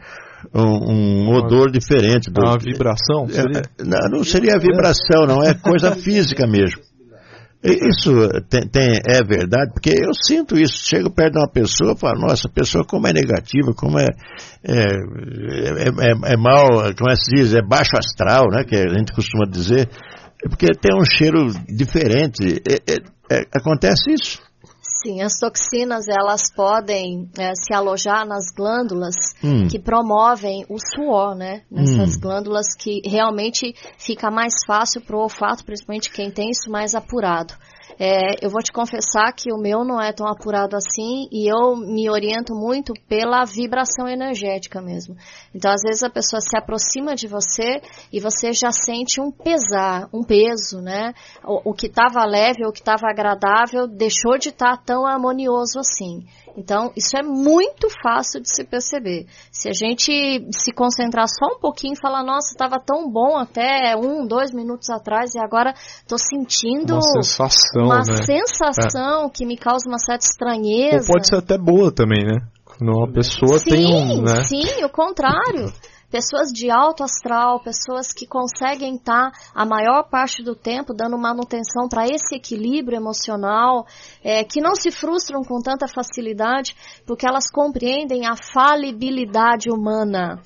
um, um odor diferente. Do, uma vibração? Seria? É, não, não seria vibração, não. É coisa física mesmo. Isso tem, tem, é verdade, porque eu sinto isso. Chego perto de uma pessoa e falo, nossa, a pessoa como é negativa, como é, é, é, é, é mal, como é que se diz, é baixo astral, né, que a gente costuma dizer, porque tem um cheiro diferente. É, é, é, acontece isso? Sim, as toxinas, elas podem é, se alojar nas glândulas hum. que promovem o suor, né? Nessas hum. glândulas que realmente fica mais fácil para o olfato, principalmente quem tem isso mais apurado. É, eu vou te confessar que o meu não é tão apurado assim e eu me oriento muito pela vibração energética mesmo. Então, às vezes a pessoa se aproxima de você e você já sente um pesar, um peso, né? O, o que estava leve, o que estava agradável, deixou de estar tá tão harmonioso assim. Então, isso é muito fácil de se perceber. Se a gente se concentrar só um pouquinho e falar, nossa, estava tão bom até um, dois minutos atrás e agora estou sentindo uma sensação, uma né? sensação é. que me causa uma certa estranheza. Ou pode ser até boa também, né? Quando uma pessoa sim, tem um... Né? Sim, o contrário. Pessoas de alto astral, pessoas que conseguem estar a maior parte do tempo dando manutenção para esse equilíbrio emocional, é, que não se frustram com tanta facilidade, porque elas compreendem a falibilidade humana.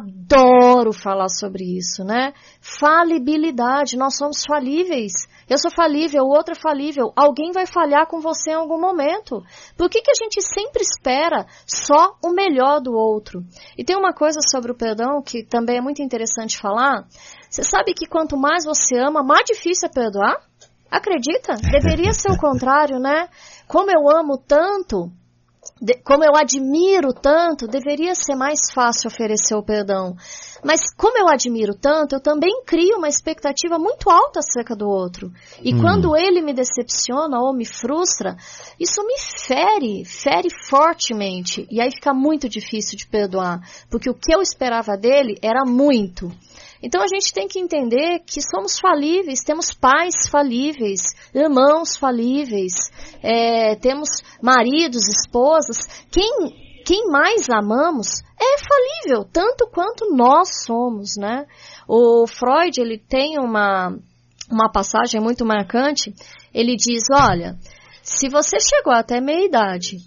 Adoro falar sobre isso, né? Falibilidade, nós somos falíveis. Eu sou falível, o outro é falível. Alguém vai falhar com você em algum momento. Por que que a gente sempre espera só o melhor do outro? E tem uma coisa sobre o perdão que também é muito interessante falar. Você sabe que quanto mais você ama, mais difícil é perdoar? Acredita? Deveria ser o contrário, né? Como eu amo tanto, de, como eu admiro tanto, deveria ser mais fácil oferecer o perdão. Mas como eu admiro tanto, eu também crio uma expectativa muito alta acerca do outro. E hum. quando ele me decepciona ou me frustra, isso me fere, fere fortemente. E aí fica muito difícil de perdoar, porque o que eu esperava dele era muito. Então a gente tem que entender que somos falíveis, temos pais falíveis, irmãos falíveis, é, temos maridos, esposas. Quem... Quem mais amamos é falível, tanto quanto nós somos, né? O Freud, ele tem uma, uma passagem muito marcante. Ele diz, olha, se você chegou até meia-idade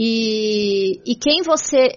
e, e quem você,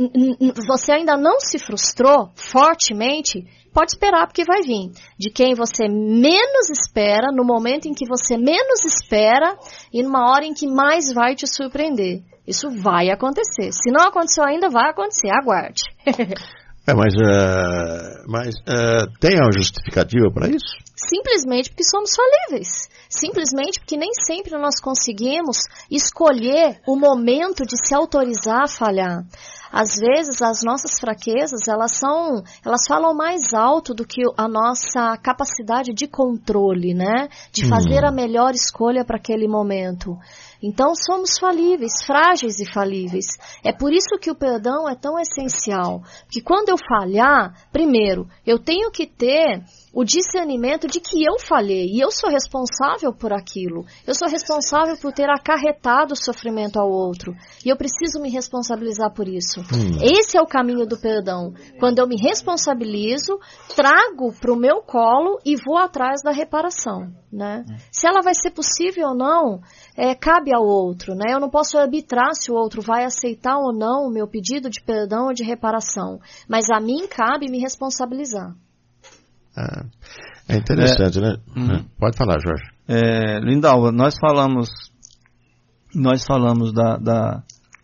você ainda não se frustrou fortemente, pode esperar porque vai vir. De quem você menos espera, no momento em que você menos espera e numa hora em que mais vai te surpreender. Isso vai acontecer. Se não aconteceu ainda, vai acontecer. Aguarde. É, mas uh, mas uh, tem uma justificativa para isso? Simplesmente porque somos falíveis. Simplesmente porque nem sempre nós conseguimos escolher o momento de se autorizar a falhar. Às vezes, as nossas fraquezas, elas são, elas falam mais alto do que a nossa capacidade de controle, né? De fazer hum. a melhor escolha para aquele momento. Então, somos falíveis, frágeis e falíveis. É por isso que o perdão é tão essencial. Porque quando eu falhar, primeiro, eu tenho que ter o discernimento de que eu falhei e eu sou responsável por aquilo. Eu sou responsável por ter acarretado o sofrimento ao outro. E eu preciso me responsabilizar por isso. Hum. Esse é o caminho do perdão. Quando eu me responsabilizo, trago para o meu colo e vou atrás da reparação, né? Hum. Se ela vai ser possível ou não, é, cabe ao outro, né? Eu não posso arbitrar se o outro vai aceitar ou não o meu pedido de perdão ou de reparação. Mas a mim cabe me responsabilizar. Ah, é interessante, é, né? Hum. Pode falar, Jorge. É, Lindalva, nós falamos, nós falamos da, da,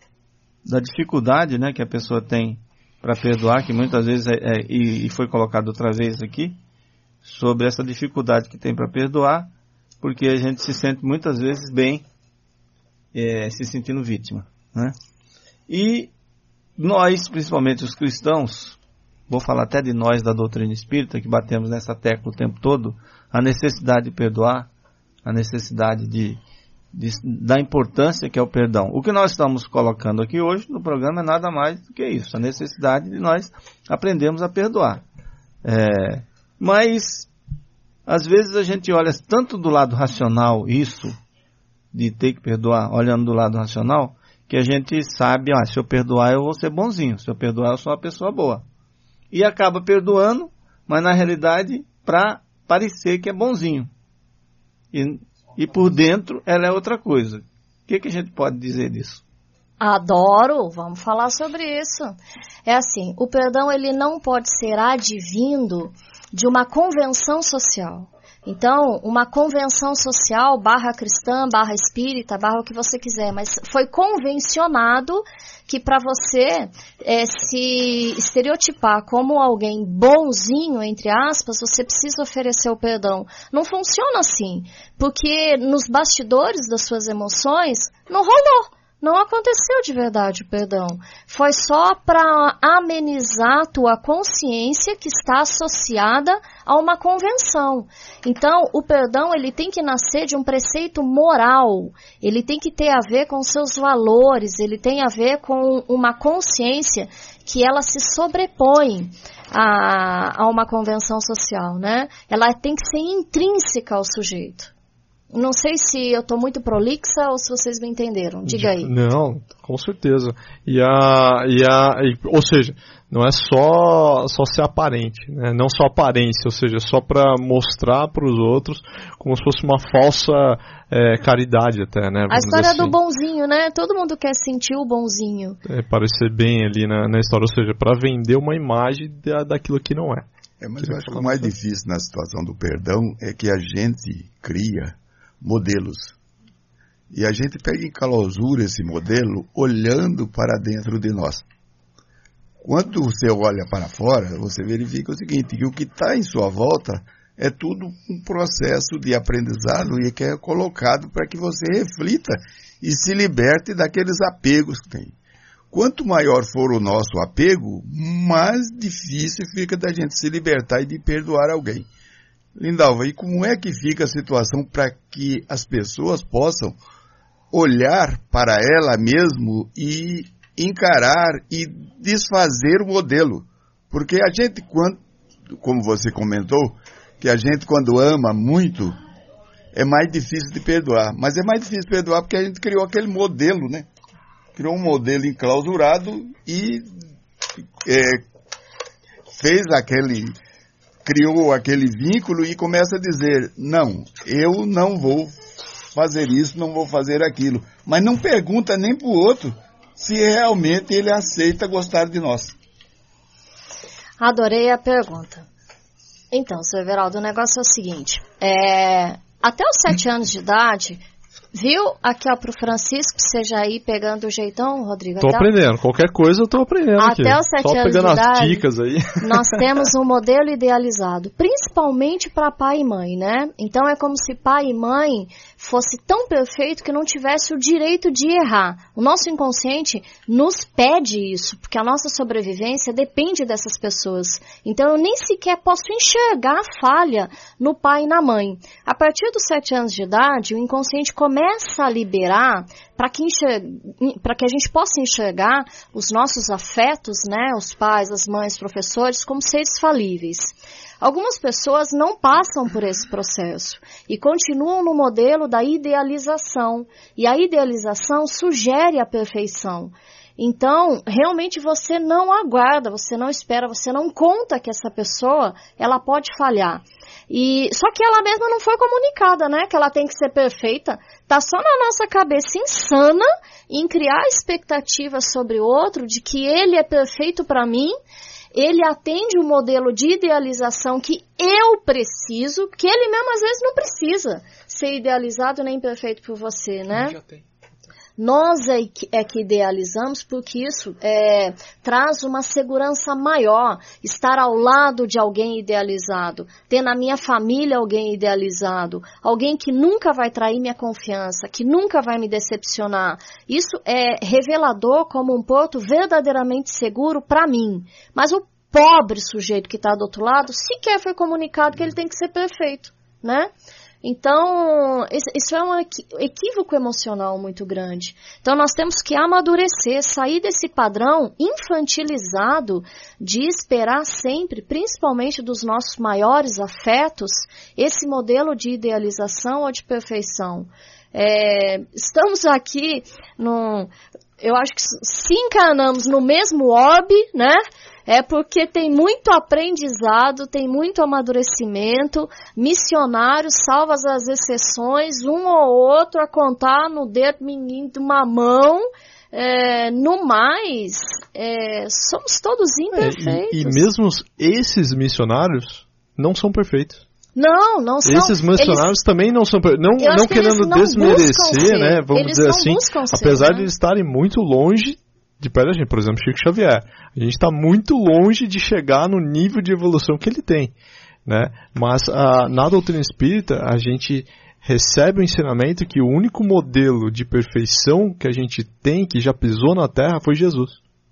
da dificuldade, né, que a pessoa tem para perdoar, que muitas vezes, é, é, e, e foi colocado outra vez aqui, sobre essa dificuldade que tem para perdoar, porque a gente se sente muitas vezes bem é, se sentindo vítima, né? E nós, principalmente os cristãos, vou falar até de nós da doutrina espírita, que batemos nessa tecla o tempo todo, a necessidade de perdoar, a necessidade de, de, da importância que é o perdão. O que nós estamos colocando aqui hoje no programa é nada mais do que isso, a necessidade de nós aprendermos a perdoar. É, mas, às vezes a gente olha tanto do lado racional isso, de ter que perdoar, olhando do lado racional, que a gente sabe, ah, se eu perdoar eu vou ser bonzinho, se eu perdoar eu sou uma pessoa boa. E acaba perdoando, mas na realidade para parecer que é bonzinho. E, e por dentro ela é outra coisa. O que, que a gente pode dizer disso? Adoro, vamos falar sobre isso. É assim, o perdão ele não pode ser advindo de uma convenção social. Então, uma convenção social, barra cristã, barra espírita, barra o que você quiser, mas foi convencionado que para você é, se estereotipar como alguém bonzinho, entre aspas, você precisa oferecer o perdão. Não funciona assim, porque nos bastidores das suas emoções não rolou. Não aconteceu de verdade o perdão. Foi só para amenizar a tua consciência que está associada a uma convenção. Então, o perdão ele tem que nascer de um preceito moral. Ele tem que ter a ver com seus valores. Ele tem a ver com uma consciência que ela se sobrepõe a, a uma convenção social, né? Ela tem que ser intrínseca ao sujeito. Não sei se eu estou muito prolixa ou se vocês me entenderam. Diga aí. Não, com certeza. E a, e a, e, ou seja, não é só, só ser aparente, né? Não só aparência, ou seja, só para mostrar para os outros como se fosse uma falsa é, caridade até, né? A história assim. do bonzinho, né? Todo mundo quer sentir o bonzinho. É, parecer bem ali na, na história, ou seja, para vender uma imagem da, daquilo que não é. É, mas eu acho que o mais difícil na situação do perdão é que a gente cria modelos. E a gente pega em clausura esse modelo olhando para dentro de nós. Quando você olha para fora, você verifica o seguinte, que o que está em sua volta é tudo um processo de aprendizado e que é colocado para que você reflita e se liberte daqueles apegos que tem. Quanto maior for o nosso apego, mais difícil fica da gente se libertar e de perdoar alguém. Lindalva, e como é que fica a situação para que as pessoas possam olhar para ela mesmo e encarar e desfazer o modelo? Porque a gente, quando, como você comentou, que a gente quando ama muito, é mais difícil de perdoar. Mas é mais difícil de perdoar porque a gente criou aquele modelo, né? Criou um modelo enclausurado e é, fez aquele... criou aquele vínculo e começa a dizer, não, eu não vou fazer isso, não vou fazer aquilo. Mas não pergunta nem para o outro se realmente ele aceita gostar de nós. Adorei a pergunta. Então, seu Everaldo, o negócio é o seguinte, é, até os sete anos de idade... Viu? Aqui, ó, pro Francisco, seja aí pegando o jeitão, Rodrigo. Tô aprendendo. Qualquer coisa eu tô aprendendo até aqui. Até os sete Só anos pegando de idade, as dicas aí. nós temos um modelo idealizado, principalmente para pai e mãe, né? Então é como se pai e mãe fosse tão perfeito que não tivesse o direito de errar. O nosso inconsciente nos pede isso, porque a nossa sobrevivência depende dessas pessoas. Então eu nem sequer posso enxergar a falha no pai e na mãe. A partir dos sete anos de idade, o inconsciente começa começa a liberar para que, para que a gente possa enxergar os nossos afetos, né, os pais, as mães, professores, como seres falíveis. Algumas pessoas não passam por esse processo e continuam no modelo da idealização. E a idealização sugere a perfeição. Então, realmente você não aguarda, você não espera, você não conta que essa pessoa, ela pode falhar. E, só que ela mesma não foi comunicada, né? Que ela tem que ser perfeita. Tá só na nossa cabeça insana em criar expectativas sobre o outro, de que ele é perfeito para mim, ele atende o modelo de idealização que eu preciso, que ele mesmo às vezes não precisa ser idealizado nem perfeito por você, né? Já tem. Nós é que, é que idealizamos porque isso é, traz uma segurança maior, estar ao lado de alguém idealizado, ter na minha família alguém idealizado, alguém que nunca vai trair minha confiança, que nunca vai me decepcionar. Isso é revelador como um porto verdadeiramente seguro para mim. Mas o pobre sujeito que está do outro lado sequer foi comunicado que ele tem que ser perfeito, né? Então, isso é um equívoco emocional muito grande. Então, nós temos que amadurecer, sair desse padrão infantilizado de esperar sempre, principalmente dos nossos maiores afetos, esse modelo de idealização ou de perfeição. É, estamos aqui, num, eu acho que se encarnamos no mesmo orbe, né? É porque tem muito aprendizado, tem muito amadurecimento, missionários, salvas as exceções, um ou outro a contar no dedo menino de uma mão. É, no mais, é, somos todos imperfeitos. É, e, e mesmo esses missionários não são perfeitos. Não, não são. Esses missionários eles, também não são perfeitos. Não, não querendo não desmerecer, né? Vamos eles dizer assim, apesar ser, né? de eles estarem muito longe de perto da gente. Por exemplo, Chico Xavier. A gente está muito longe de chegar no nível de evolução que ele tem, né? Mas a, na doutrina espírita, a gente recebe o ensinamento que o único modelo de perfeição que a gente tem, que já pisou na Terra, foi Jesus.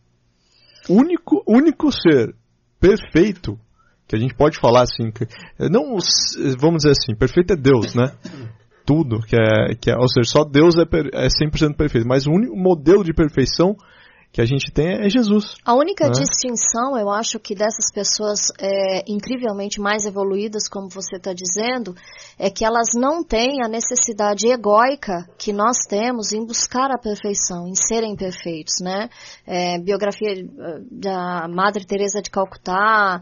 O único, único ser perfeito, que a gente pode falar assim, que, não, vamos dizer assim, perfeito é Deus, né? Tudo, que é, que é, ou seja, só Deus é, é cem por cento perfeito, mas o único modelo de perfeição que a gente tem é Jesus. A única né? distinção, eu acho que dessas pessoas é, incrivelmente mais evoluídas, como você está dizendo, é que elas não têm a necessidade egóica que nós temos em buscar a perfeição, em serem perfeitos, né? É, biografia da Madre Teresa de Calcutá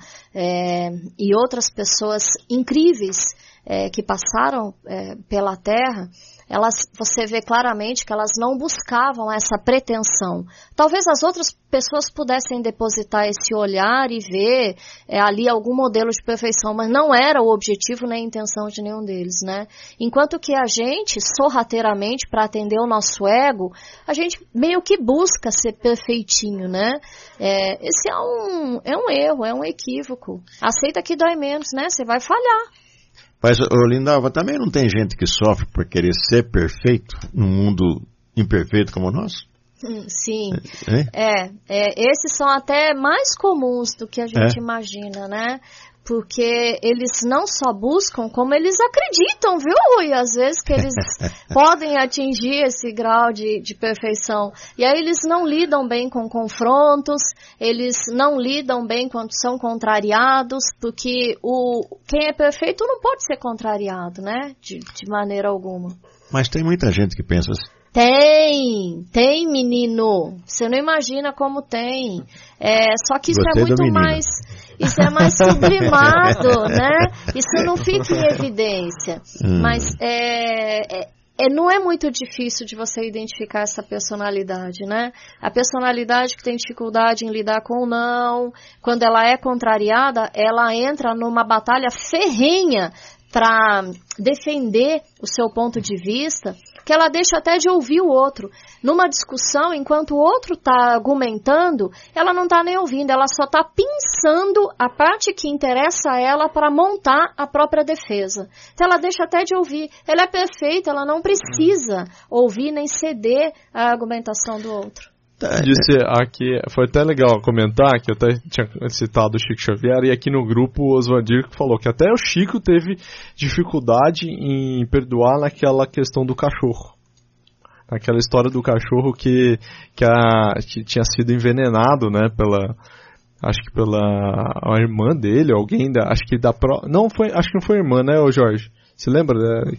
é, e outras pessoas incríveis é, que passaram é, pela Terra, elas, você vê claramente que elas não buscavam essa pretensão. Talvez as outras pessoas pudessem depositar esse olhar e ver é, ali algum modelo de perfeição, mas não era o objetivo nem a intenção de nenhum deles, né? Enquanto que a gente, sorrateiramente, para atender o nosso ego, a gente meio que busca ser perfeitinho, né? É, esse é um, é um erro, é um equívoco. Aceita que dói menos, né? Você vai falhar. Mas, ô, Lindalva, também não tem gente que sofre por querer ser perfeito num mundo imperfeito como o nosso? Sim. É? É, é, esses são até mais comuns do que a gente é? imagina, né? Porque eles não só buscam, como eles acreditam, viu, Rui? Às vezes que eles podem atingir esse grau de, de perfeição. E aí eles não lidam bem com confrontos, eles não lidam bem quando são contrariados, porque o, quem é perfeito não pode ser contrariado, né? De, de maneira alguma. Mas tem muita gente que pensa assim. Tem, tem, menino. Você não imagina como tem. É, só que isso Você é muito mais... Isso é mais sublimado, né? Isso não fica em evidência. Hum. Mas é, é, é, não é muito difícil de você identificar essa personalidade, né? A personalidade que tem dificuldade em lidar com o não, quando ela é contrariada, ela entra numa batalha ferrenha para defender o seu ponto de vista, que ela deixa até de ouvir o outro. Numa discussão, enquanto o outro está argumentando, ela não está nem ouvindo, ela só está pensando a parte que interessa a ela para montar a própria defesa. Então ela deixa até de ouvir. Ela é perfeita, ela não precisa ouvir nem ceder à argumentação do outro. Disse aqui, foi até legal comentar, que eu até tinha citado o Chico Xavier, e aqui no grupo o Oswaldir falou que até o Chico teve dificuldade em perdoar naquela questão do cachorro. Naquela história do cachorro que, que, a, que tinha sido envenenado, né, pela, acho que pela a irmã dele, alguém da, acho que da pro, não foi, acho que não foi a irmã, né, ô Jorge? Você lembra? Né?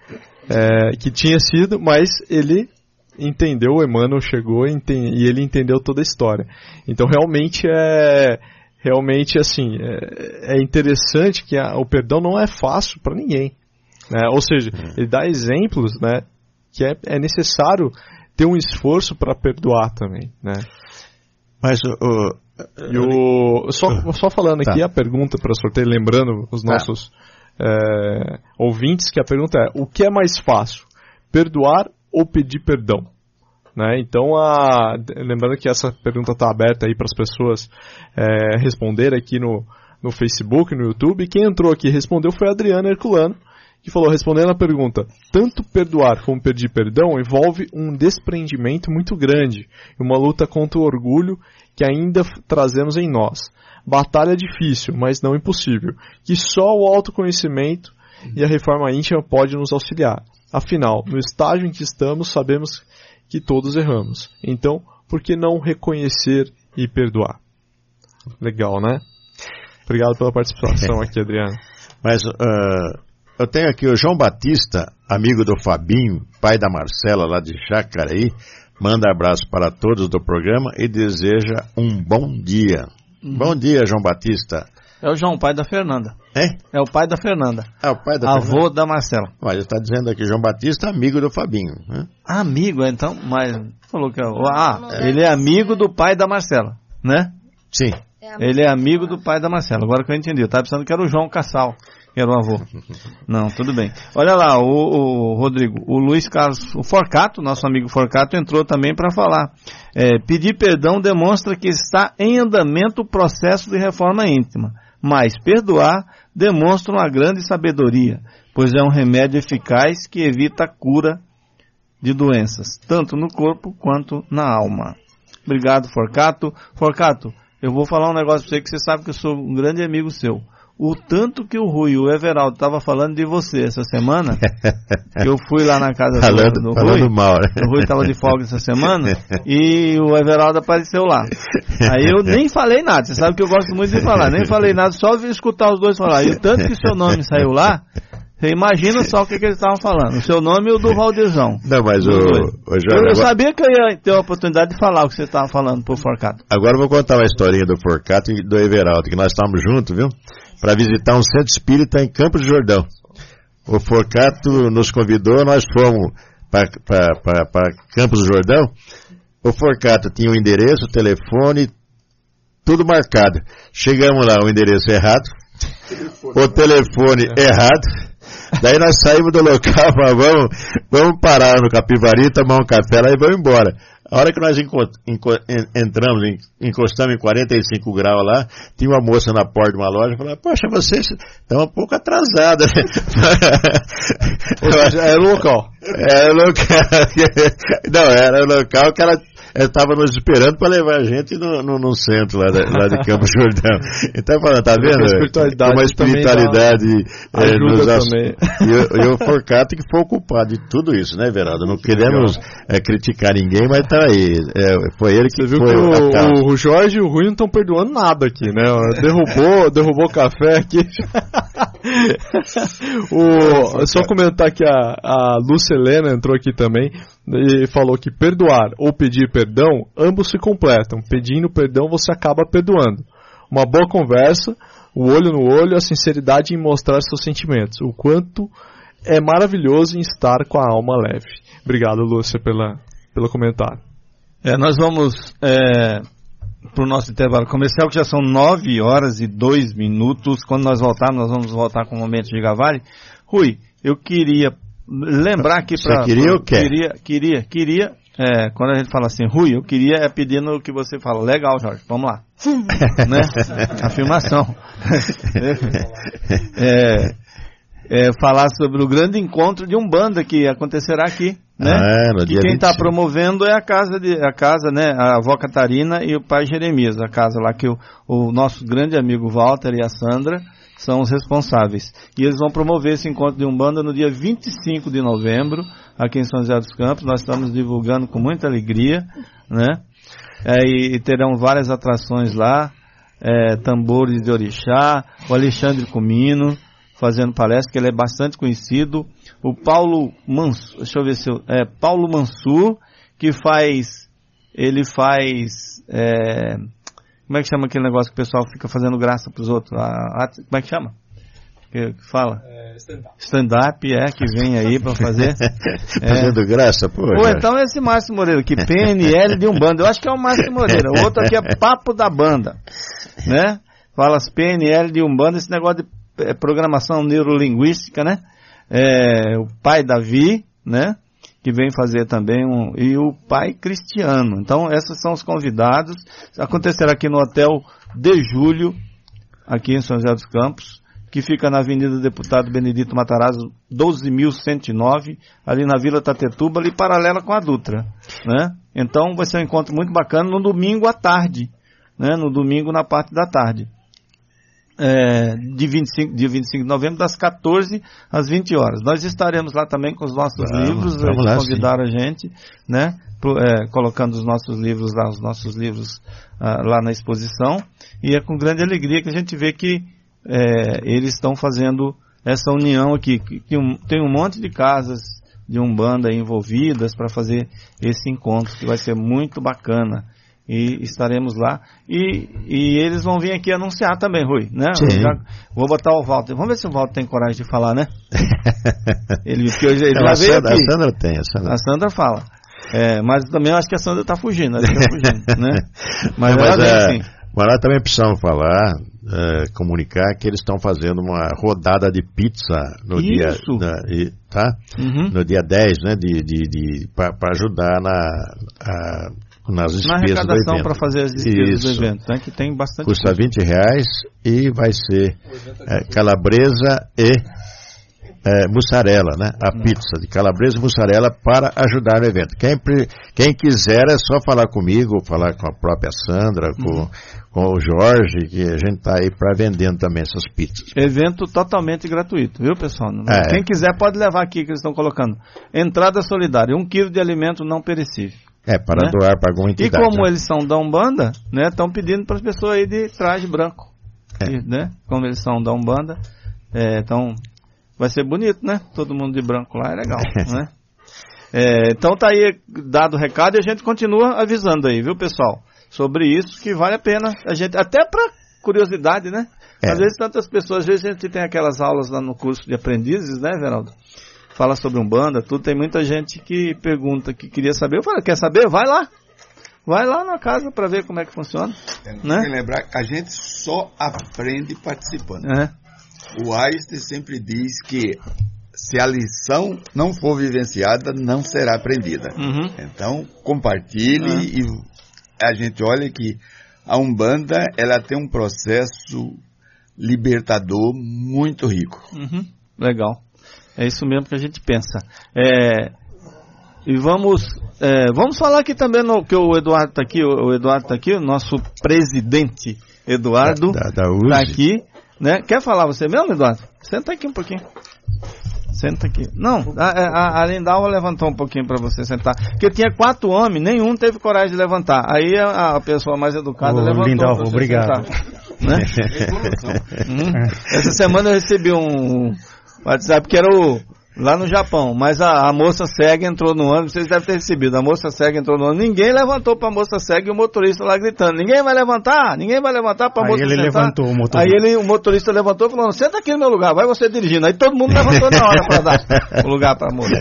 É, que tinha sido, mas ele entendeu, o Emmanuel chegou e, e ele entendeu toda a história. Então realmente é realmente assim é, é interessante que a, o perdão não é fácil para ninguém, né? Ou seja, ele dá exemplos, né, que é, é necessário ter um esforço para perdoar também, né? Mas o, e o só, só falando aqui tá. A pergunta para sorteio, lembrando os nossos tá. é, ouvintes, que a pergunta é: o que é mais fácil, perdoar ou pedir perdão? Né? Então, a, lembrando que essa pergunta está aberta aí para as pessoas é, responderem aqui no, no Facebook, no YouTube. E quem entrou aqui e respondeu foi a Adriana Herculano, que falou, respondendo a pergunta: tanto perdoar como pedir perdão envolve um desprendimento muito grande e uma luta contra o orgulho que ainda trazemos em nós. Batalha difícil, mas não impossível, que só o autoconhecimento e a reforma íntima pode nos auxiliar. Afinal, no estágio em que estamos, sabemos que todos erramos. Então, por que não reconhecer e perdoar? Legal, né? Obrigado pela participação aqui, Adriano. Mas, uh, eu tenho aqui o João Batista, amigo do Fabinho, pai da Marcela lá de Jacareí, manda abraço para todos do programa e deseja um bom dia. Uhum. Bom dia, João Batista. É o João, pai da Fernanda. É? É o pai da Fernanda. É o pai da Avô Fernanda. da Marcela. Mas ele está dizendo aqui, João Batista, amigo do Fabinho. Né? Amigo, então, mas falou que é... Ah, ele é amigo do pai da Marcela, né? Sim. Ele é amigo do pai da Marcela. Agora que eu entendi, eu estava pensando que era o João Cassal, que era o avô. Não, tudo bem. Olha lá, o, o Rodrigo, o Luiz Carlos, o Forcato, nosso amigo Forcato, entrou também para falar. É, pedir perdão demonstra que está em andamento o processo de reforma íntima, mas perdoar demonstra uma grande sabedoria, pois é um remédio eficaz que evita a cura de doenças, tanto no corpo quanto na alma. Obrigado, Forcato. Forcato, eu vou falar um negócio para você que você sabe que eu sou um grande amigo seu. O tanto que o Rui, o Everaldo, estava falando de você essa semana, que eu fui lá na casa falando, do, do falando Rui, mal, né? o Rui estava de folga essa semana, e o Everaldo apareceu lá. Aí eu nem falei nada, você sabe que eu gosto muito de falar, nem falei nada, só vi escutar os dois falar. E o tanto que seu nome saiu lá, você imagina só o que, que eles estavam falando. O seu nome e o do Valdirzão. Não, mas o, o Jorge, eu, eu agora... sabia que eu ia ter a oportunidade de falar o que você estava falando pro Forcato. Agora eu vou contar uma historinha do Forcato e do Everaldo, que nós estávamos juntos, viu? Para visitar um centro espírita em Campos do Jordão. O Forcato nos convidou, nós fomos para Campos do Jordão. O Forcato tinha o endereço, o telefone, tudo marcado. Chegamos lá, o endereço errado, o telefone errado. Daí nós saímos do local, falamos, vamos, vamos parar no Capivari, tomar um café lá e vamos embora. A hora que nós enco, enco, entramos, encostamos em quarenta e cinco graus lá, tinha uma moça na porta de uma loja e falou, poxa, vocês estão um pouco atrasados. Ou seja, era o local. Era o local. Não, era o local que ela estava nos esperando para levar a gente no, no, no centro lá, da, lá de Campos do Jordão. Então, falando, tá vendo? Espiritualidade uma espiritualidade dá, é, nos também. E, e o Forcato que foi o culpado de tudo isso, né, Veraldo? Não queremos é, criticar ninguém, mas tá aí. É, foi ele que Você foi viu que a causa. o, o Jorge e o Rui não estão perdoando nada aqui, né? Derrubou, derrubou café aqui. o, só comentar que a, a Lúcia Helena entrou aqui também e falou que perdoar ou pedir perdão, ambos se completam. Pedindo perdão, você acaba perdoando. Uma boa conversa, o olho no olho, a sinceridade em mostrar seus sentimentos. O quanto é maravilhoso em estar com a alma leve. Obrigado, Lúcia, pela, pelo comentário. É, nós vamos é, para o nosso intervalo comercial, que já são nove horas e dois minutos. Quando nós voltarmos, nós vamos voltar com o momento de Gavari. Rui, eu queria lembrar aqui para... Você queria ou quer? Queria, queria, queria. É, quando a gente fala assim, Rui, eu queria é pedindo que você fala, legal, Jorge, vamos lá. Né? Afirmação. é, é, falar sobre o grande encontro de Umbanda que acontecerá aqui, né? Ah, no que dia quem está vinte e cinco. promovendo é a casa, de, a casa, né? A avó Catarina e o pai Jeremias, a casa lá que o, o nosso grande amigo Walter e a Sandra são os responsáveis. E eles vão promover esse encontro de Umbanda no dia vinte e cinco de novembro, aqui em São José dos Campos. Nós estamos divulgando com muita alegria, né? É, e, e terão várias atrações lá, é, tambores de orixá, o Alexandre Comino fazendo palestra, que ele é bastante conhecido, o Paulo Mansur, deixa eu ver se eu, é, Paulo Mansur, que faz, ele faz, é, como é que chama aquele negócio que o pessoal fica fazendo graça pros outros? A, a, como é que chama? Que, que fala? É, stand-up. Stand-up, é, que vem aí para fazer. Fazendo é. graça, pô. Ou então esse Márcio Moreira, que P N L de Umbanda. Eu acho que é o Márcio Moreira. O outro aqui é Papo da Banda, né? Fala as P N L de Umbanda, esse negócio de é, programação neurolinguística, né? É, o pai Davi, né? Que vem fazer também um... E o pai Cristiano. Então, esses são os convidados. Acontecerá aqui no Hotel de Julho, aqui em São José dos Campos, que fica na Avenida Deputado Benedito Matarazzo, doze mil cento e nove, ali na Vila Tatetuba, ali paralela com a Dutra, né? Então vai ser um encontro muito bacana no domingo à tarde, né? No domingo na parte da tarde, é, de vinte e cinco, dia vinte e cinco de novembro, das quatorze às vinte horas. Nós estaremos lá também com os nossos vamos, livros, vamos eles lá, convidaram sim. a gente, né? Pro, é, colocando os nossos livros lá, os nossos livros ah, lá na exposição, e é com grande alegria que a gente vê que É, eles estão fazendo essa união aqui, que, que um, tem um monte de casas de Umbanda envolvidas para fazer esse encontro, que vai ser muito bacana. E estaremos lá. E, e eles vão vir aqui anunciar também, Rui, né? Já, vou botar o Walter. Vamos ver se o Walter tem coragem de falar, né? Ele, porque hoje, ele já veio aqui. A Sandra tem. A Sandra, a Sandra fala. É, mas também eu acho que a Sandra está fugindo. Ela tá fugindo, né? Mas, Não, mas ela é, vem, sim. Mas nós também precisamos falar, é, comunicar que eles estão fazendo uma rodada de pizza no Isso. dia, na, e, tá? Uhum. No dia dez, né? De, de, de, para ajudar na, a, nas despesas na arrecadação para fazer as despesas Isso. do evento, né? Que tem bastante. Custa coisa. vinte reais e vai ser é, calabresa e É, mussarela, né? A pizza de calabresa e mussarela para ajudar no evento. Quem, quem quiser é só falar comigo, falar com a própria Sandra, com, com o Jorge, que a gente está aí para vendendo também essas pizzas. Evento totalmente gratuito, viu, pessoal? É. Quem quiser pode levar aqui, que eles estão colocando. Entrada solidária, um quilo de alimento não perecível. É, para né? doar para alguma entidade. E como né? eles são da Umbanda, né? Estão pedindo para as pessoas aí de traje branco. É. E, né? Como eles são da Umbanda, então... É, vai ser bonito, né? Todo mundo de branco lá, é legal, né? É, então tá aí dado o recado e a gente continua avisando aí, viu, pessoal? Sobre isso, que vale a pena a gente, até pra curiosidade, né? É. Às vezes tantas pessoas, às vezes a gente tem aquelas aulas lá no curso de aprendizes, né, Veraldo? Fala sobre Umbanda, tudo, tem muita gente que pergunta, que queria saber. Eu falo, quer saber? Vai lá. Vai lá na casa pra ver como é que funciona. É, né? Tem que lembrar que a gente só aprende participando. É. O Einstein sempre diz que se a lição não for vivenciada, não será aprendida. Uhum. Então, compartilhe uhum. e a gente olha que a Umbanda, ela tem um processo libertador muito rico. Uhum. Legal. É isso mesmo que a gente pensa. É, e vamos, é, vamos falar aqui também, no, que o Eduardo está aqui, o Eduardo está aqui, o nosso presidente Eduardo está aqui. Né? Quer falar você mesmo, Eduardo? Senta aqui um pouquinho. Senta aqui. Não, a, a, a Lindalva levantou um pouquinho para você sentar. Porque tinha quatro homens, nenhum teve coragem de levantar. Aí a, a pessoa mais educada Ô, levantou. Lindalva, obrigado. Né? hum. Essa semana eu recebi um WhatsApp que era o... lá no Japão, mas a, a moça cega entrou no ônibus, vocês devem ter recebido, a moça cega entrou no ônibus, ninguém levantou pra moça cega e o motorista lá gritando, ninguém vai levantar, ninguém vai levantar pra aí moça ele sentar. Levantou, o motorista. Aí ele, o motorista levantou e falou, senta aqui no meu lugar, vai você dirigindo, aí todo mundo levantou na hora pra dar o lugar pra moça.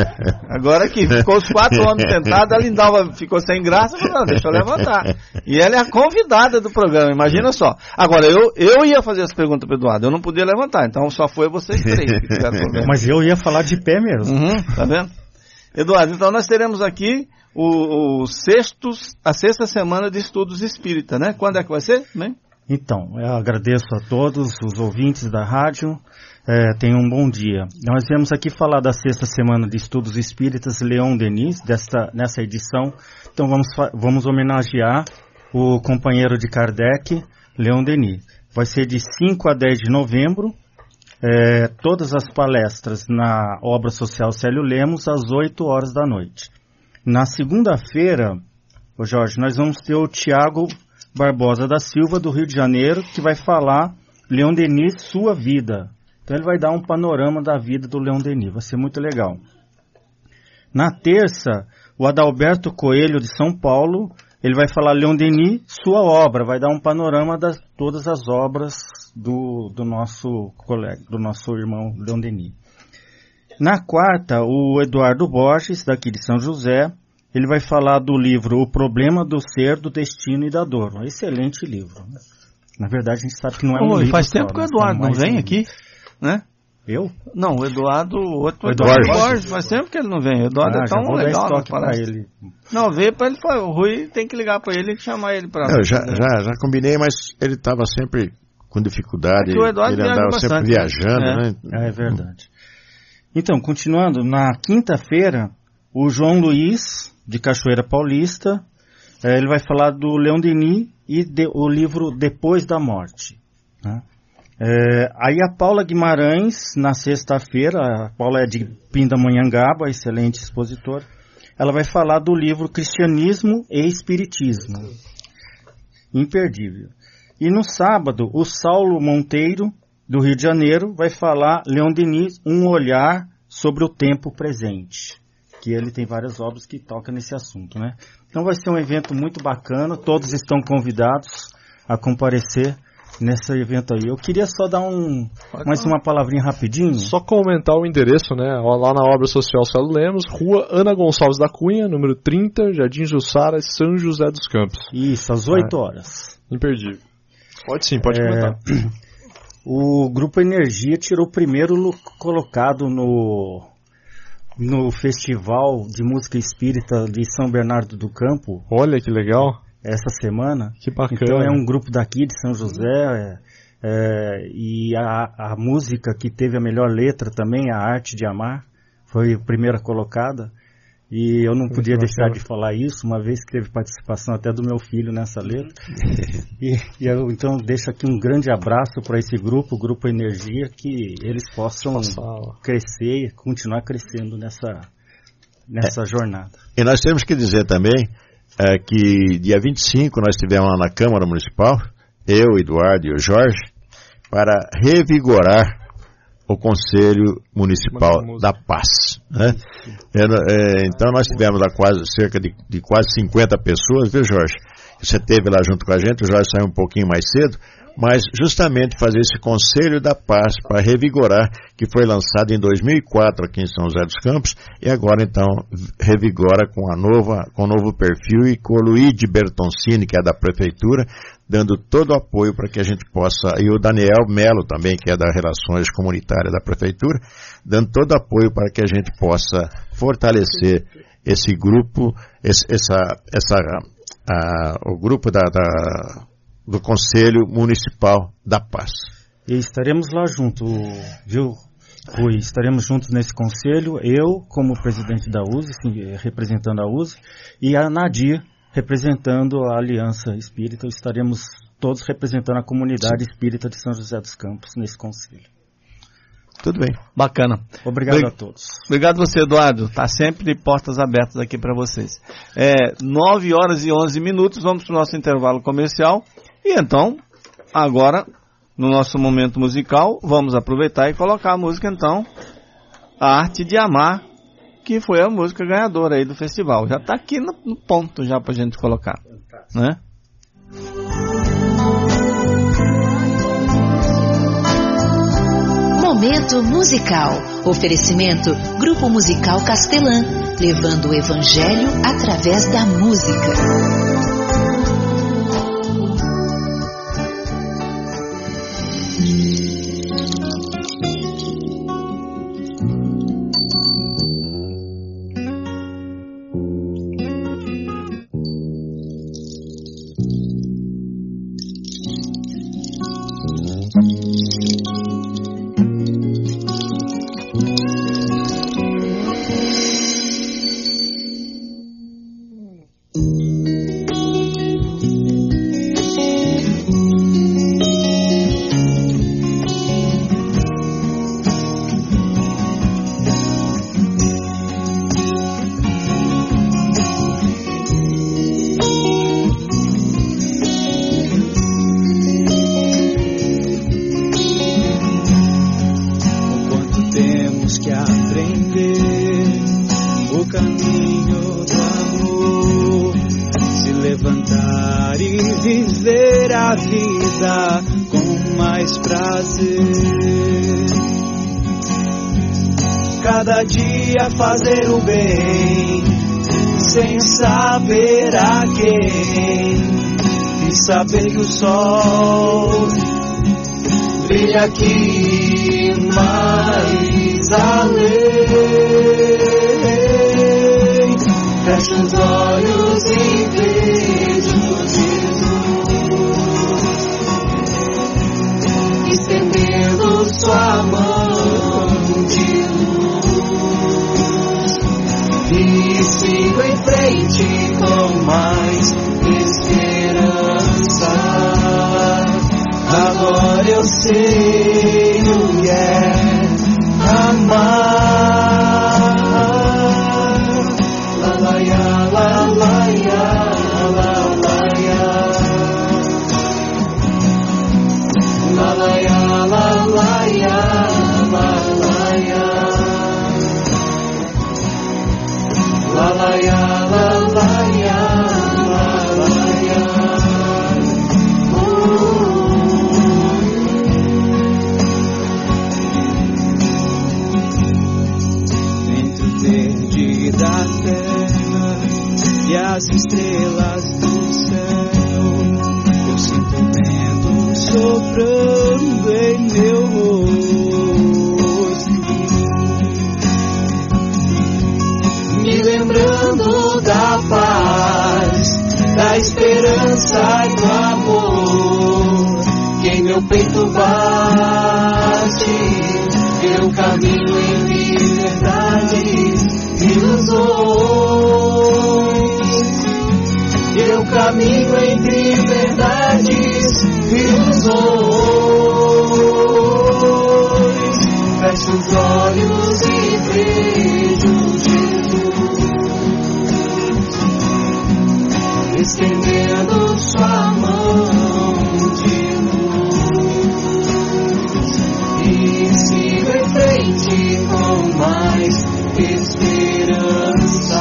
Agora que ficou os quatro homens sentados, a Lindalva ficou sem graça e falou, não, deixa eu levantar. E ela é a convidada do programa, imagina só. Agora, eu, eu ia fazer as perguntas pro Eduardo, eu não podia levantar, então só foi vocês três que tiveram problema. Mas eu ia falar de pé mesmo. Uhum, tá vendo? Eduardo, então nós teremos aqui o, o sextos, a sexta semana de estudos espírita, né? Quando é que vai ser? Né? Então, eu agradeço a todos os ouvintes da rádio, é, tenham um bom dia. Nós viemos aqui falar da sexta semana de estudos espíritas Leon Denis, desta, nessa edição, então vamos, vamos homenagear o companheiro de Kardec, Leon Denis. Vai ser de cinco a dez de novembro, É, todas as palestras na Obra Social Célio Lemos às oito horas da noite. Na segunda-feira, ô Jorge, nós vamos ter o Tiago Barbosa da Silva, do Rio de Janeiro, que vai falar Leon Denis, sua vida. Então ele vai dar um panorama da vida do Leon Denis, vai ser muito legal. Na terça, o Adalberto Coelho de São Paulo, ele vai falar Leon Denis, sua obra, vai dar um panorama de todas as obras do, do nosso colega, do nosso irmão Leon Denis. Na quarta, o Eduardo Borges, daqui de São José, ele vai falar do livro O Problema do Ser, do Destino e da Dor. Um excelente livro. Né? Na verdade, a gente sabe que não é um Oi, livro faz só, tempo que o Eduardo não vem um aqui, né? Eu? Não, o Eduardo, o outro o Eduardo Borges. Borges, faz tempo que ele não vem. O Eduardo ah, é tão já vou legal, dar pra parece. ele. Não, veio pra ele falar, o Rui tem que ligar pra ele e chamar ele pra... Eu já, já, já combinei, mas ele estava sempre com dificuldade, é o Eduardo ele andava bastante, sempre viajando, é. né? É verdade. Então, continuando, na quinta-feira, o João Luiz, de Cachoeira Paulista, é, ele vai falar do Leon Denis e de, o livro Depois da Morte. Né? É, aí a Paula Guimarães, na sexta-feira, a Paula é de Pindamonhangaba, excelente expositor, ela vai falar do livro Cristianismo e Espiritismo. Imperdível. E no sábado, o Saulo Monteiro, do Rio de Janeiro, vai falar Leon Denis, Um Olhar sobre o Tempo Presente, que ele tem várias obras que tocam nesse assunto, né? Então vai ser um evento muito bacana, todos estão convidados a comparecer nesse evento aí. Eu queria só dar um, mais uma palavrinha rapidinho. Só comentar o endereço, né? Lá na obra social Celo Lemos, Rua Ana Gonçalves da Cunha, número trinta, Jardim Jussara, São José dos Campos. Isso, às oito horas. Imperdível. Pode sim, pode comentar. É, o Grupo Energia tirou o primeiro colocado no, no Festival de Música Espírita de São Bernardo do Campo. Olha que legal. Essa semana. Que bacana. Então é um grupo daqui de São José, é, é, e a, a música que teve a melhor letra também, A Arte de Amar, foi a primeira colocada, e eu não podia Muito deixar bacana. de falar isso, uma vez que teve participação até do meu filho nessa letra. e, e eu então deixo aqui um grande abraço para esse grupo, o Grupo Energia, que eles possam Passava. crescer e continuar crescendo nessa, nessa É. jornada. E nós temos que dizer também é, que dia vinte e cinco nós estivemos lá na Câmara Municipal, eu, Eduardo e o Jorge, para revigorar o Conselho Municipal da Paz. Né? É, é, então nós tivemos lá quase, cerca de, de quase cinquenta pessoas, viu, Jorge? Você esteve lá junto com a gente, o Jorge saiu um pouquinho mais cedo, mas justamente fazer esse Conselho da Paz para revigorar, que foi lançado em dois mil e quatro aqui em São José dos Campos, e agora então revigora com a nova, com o novo perfil e com o Luigi Bertoncini, que é da Prefeitura, dando todo o apoio para que a gente possa, e o Daniel Melo também, que é das Relações Comunitárias da Prefeitura, dando todo o apoio para que a gente possa fortalecer esse grupo, esse, essa, essa, a, o grupo da, da do Conselho Municipal da Paz. E estaremos lá junto, viu, Rui? Estaremos juntos nesse conselho, eu como presidente da U S E, representando a U S E, e a Nadir representando a Aliança Espírita. Estaremos todos representando a comunidade espírita de São José dos Campos nesse conselho. Tudo bem. Bacana. Obrigado Obrig- a todos. Obrigado você, Eduardo. Tá sempre de portas abertas aqui para vocês. É, nove horas e onze minutos, vamos para o nosso intervalo comercial. E então, agora, no nosso momento musical, vamos aproveitar e colocar a música, então, A Arte de Amar, que foi a música ganhadora aí do festival. Já está aqui no, no ponto já para a gente colocar, né? Momento musical. Oferecimento Grupo Musical Castelã, levando o Evangelho através da música. Cada dia fazer o bem, sem saber a quem, e saber que o sol brilha aqui mais além. Fecho os olhos e vejo Jesus estendendo sua mão de luz, e sigo em frente com mais esperança. Agora eu sei o que é amar. La la ya, la la ya, la la ya, la la ya, la la. esperança e do amor que em meu peito bate. Eu caminho em liberdade, ilusões. Eu caminho entre verdades, ilusões. Fecho os olhos e vejo Jesus estendendo sua mão de luz, e sigo em frente com mais esperança.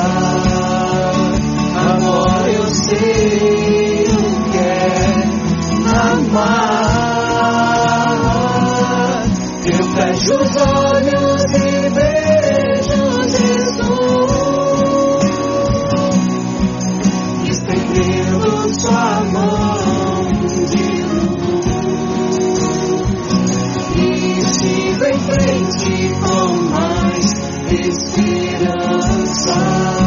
Agora eu sei o que é amar. Eu fecho os olhos e vejo Jesus estendendo sua mão de luz, e sigo em frente com mais esperança.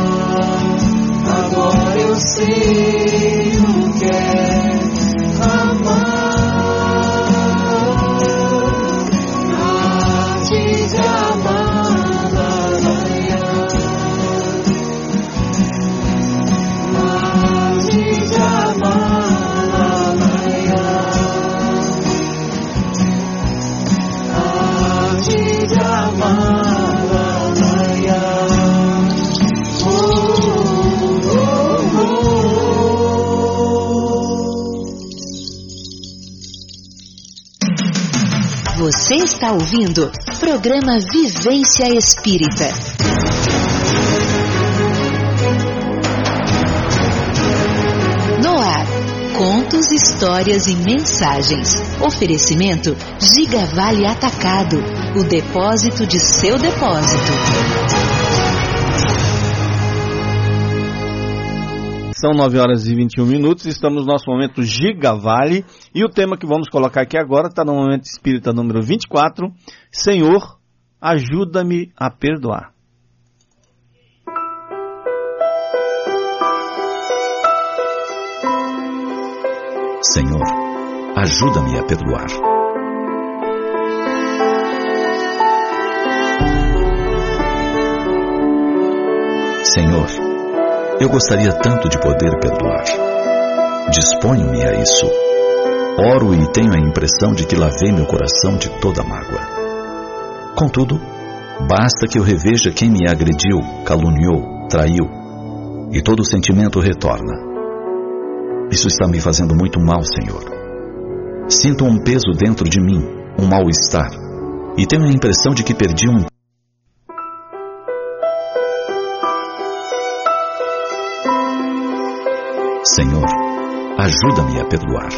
Agora eu sei o que é amar. Arte de amar, arte de amar, arte de amar. Você está ouvindo programa Vivência Espírita. No ar, contos, histórias e mensagens. Oferecimento Giga Vale Atacado, o depósito de seu depósito. São nove horas e vinte e um minutos, estamos no nosso momento Giga Vale, e o tema que vamos colocar aqui agora está no Momento Espírita número vinte e quatro, Senhor, ajuda-me a perdoar. Senhor, ajuda-me a perdoar. Senhor, eu gostaria tanto de poder perdoar. Disponho-me a isso. Oro e tenho a impressão de que lavei meu coração de toda mágoa. Contudo, basta que eu reveja quem me agrediu, caluniou, traiu, e todo o sentimento retorna. Isso está me fazendo muito mal, Senhor. Sinto um peso dentro de mim, um mal-estar, e tenho a impressão de que perdi um Senhor, ajuda-me a perdoar.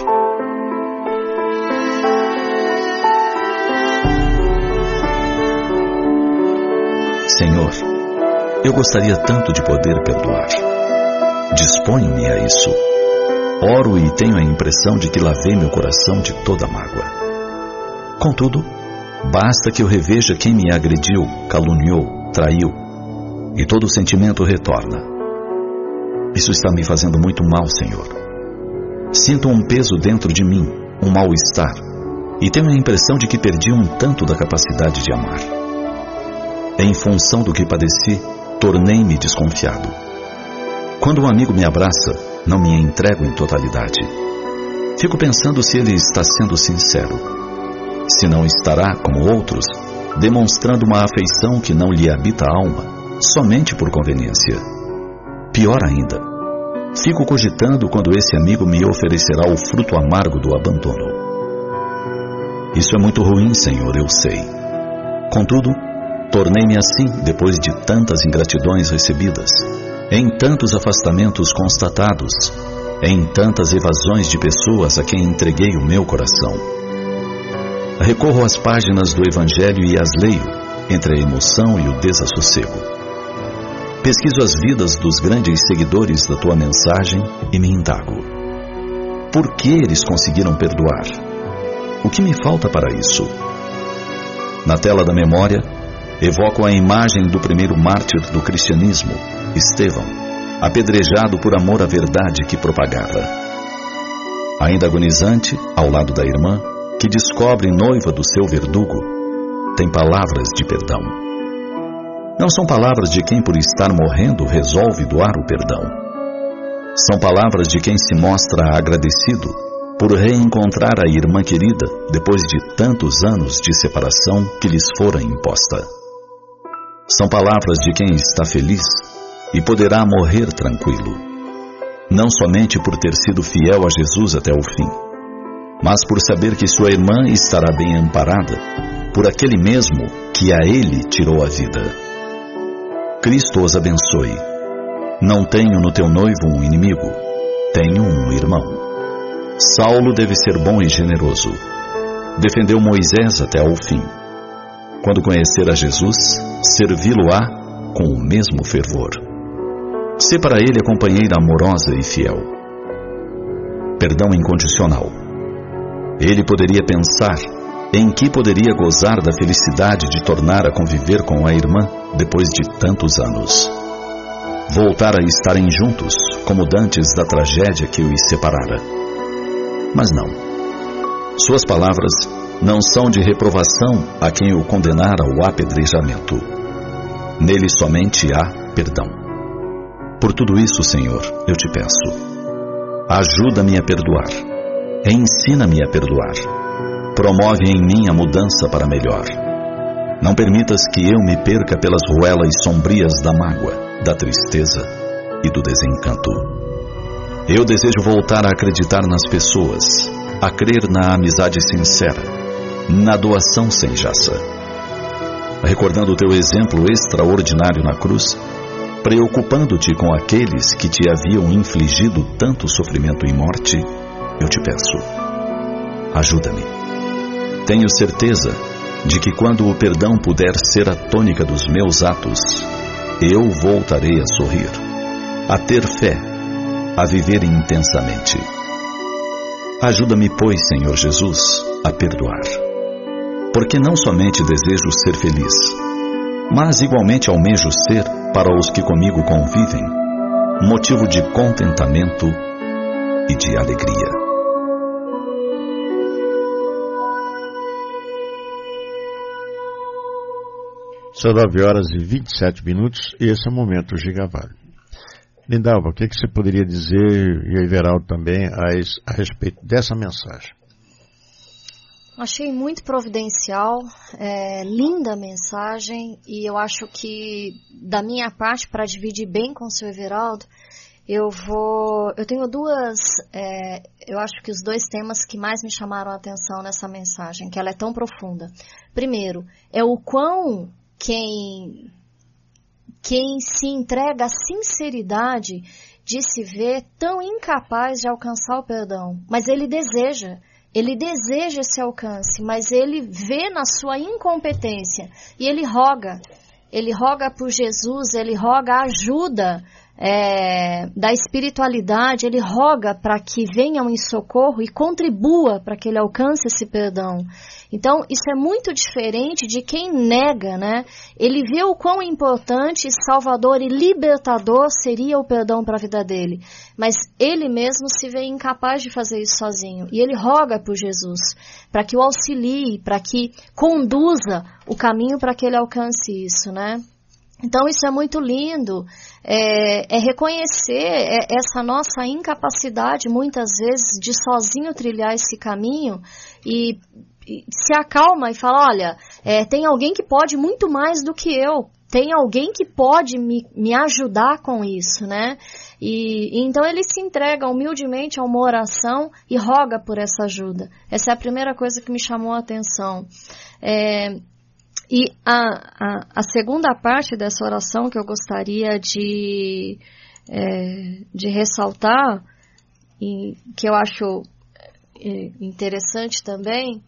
Senhor, eu gostaria tanto de poder perdoar. Disponho-me a isso. Oro e tenho a impressão de que lavei meu coração de toda mágoa. Contudo, basta que eu reveja quem me agrediu, caluniou, traiu, e todo o sentimento retorna. Isso está me fazendo muito mal, Senhor. Sinto um peso dentro de mim, um mal-estar, e tenho a impressão de que perdi um tanto da capacidade de amar. Em função do que padeci, tornei-me desconfiado. Quando um amigo me abraça, não me entrego em totalidade. Fico pensando se ele está sendo sincero. Se não estará, como outros, demonstrando uma afeição que não lhe habita a alma, somente por conveniência. Pior ainda, fico cogitando quando esse amigo me oferecerá o fruto amargo do abandono. Isso é muito ruim, Senhor, eu sei. Contudo, tornei-me assim depois de tantas ingratidões recebidas, em tantos afastamentos constatados, em tantas evasões de pessoas a quem entreguei o meu coração. Recorro às páginas do Evangelho e as leio, entre a emoção e o desassossego. Pesquiso as vidas dos grandes seguidores da tua mensagem e me indago. Por que eles conseguiram perdoar? O que me falta para isso? Na tela da memória, evoco a imagem do primeiro mártir do cristianismo, Estevão, apedrejado por amor à verdade que propagava. Ainda agonizante, ao lado da irmã, que descobre noiva do seu verdugo, tem palavras de perdão. Não são palavras de quem, por estar morrendo, resolve doar o perdão. São palavras de quem se mostra agradecido por reencontrar a irmã querida depois de tantos anos de separação que lhes fora imposta. São palavras de quem está feliz e poderá morrer tranquilo, não somente por ter sido fiel a Jesus até o fim, mas por saber que sua irmã estará bem amparada por aquele mesmo que a ele tirou a vida. Cristo os abençoe. Não tenho no teu noivo um inimigo, tenho um irmão. Saulo deve ser bom e generoso. Defendeu Moisés até ao fim. Quando conhecer a Jesus, servi-lo-á com o mesmo fervor. Sê para ele a companheira amorosa e fiel. Perdão incondicional. Ele poderia pensar em que poderia gozar da felicidade de tornar a conviver com a irmã depois de tantos anos. Voltar a estarem juntos, como dantes da tragédia que os separara. Mas não. Suas palavras não são de reprovação a quem o condenara ao apedrejamento. Nele somente há perdão. Por tudo isso, Senhor, eu te peço. Ajuda-me a perdoar. Ensina-me a perdoar. Promove em mim a mudança para melhor. Não permitas que eu me perca pelas ruelas sombrias da mágoa, da tristeza e do desencanto. Eu desejo voltar a acreditar nas pessoas, a crer na amizade sincera, na doação sem jaça. Recordando o teu exemplo extraordinário na cruz, preocupando-te com aqueles que te haviam infligido tanto sofrimento e morte, eu te peço, ajuda-me. Tenho certeza de que quando o perdão puder ser a tônica dos meus atos, eu voltarei a sorrir, a ter fé, a viver intensamente. Ajuda-me, pois, Senhor Jesus, a perdoar. Porque não somente desejo ser feliz, mas igualmente almejo ser, para os que comigo convivem, motivo de contentamento e de alegria. São nove horas e vinte e sete minutos e esse é o Momento Gigavalho. Lindalva, o que, que você poderia dizer, e a Everaldo também, a, a respeito dessa mensagem? Achei muito providencial, é, linda a mensagem, e eu acho que, da minha parte, para dividir bem com o seu Everaldo, eu vou... Eu tenho duas... É, eu acho que os dois temas que mais me chamaram a atenção nessa mensagem, que ela é tão profunda. Primeiro, é o quão quem... Quem se entrega à sinceridade de se ver tão incapaz de alcançar o perdão. Mas ele deseja, ele deseja esse alcance, mas ele vê na sua incompetência e ele roga. Ele roga por Jesus, ele roga a ajuda é, da espiritualidade, ele roga para que venham em socorro e contribua para que ele alcance esse perdão. Então, isso é muito diferente de quem nega, né? Ele vê o quão importante, salvador e libertador seria o perdão para a vida dele. Mas ele mesmo se vê incapaz de fazer isso sozinho. E ele roga por Jesus, para que o auxilie, para que conduza o caminho para que ele alcance isso, né? Então, isso é muito lindo, é, é reconhecer essa nossa incapacidade, muitas vezes, de sozinho trilhar esse caminho e se acalma e fala, olha, é, tem alguém que pode muito mais do que eu, tem alguém que pode me, me ajudar com isso, né? E, e então ele se entrega humildemente a uma oração e roga por essa ajuda. Essa é a primeira coisa que me chamou a atenção. É, e a, a, a segunda parte dessa oração que eu gostaria de, é, de ressaltar, e que eu acho interessante também,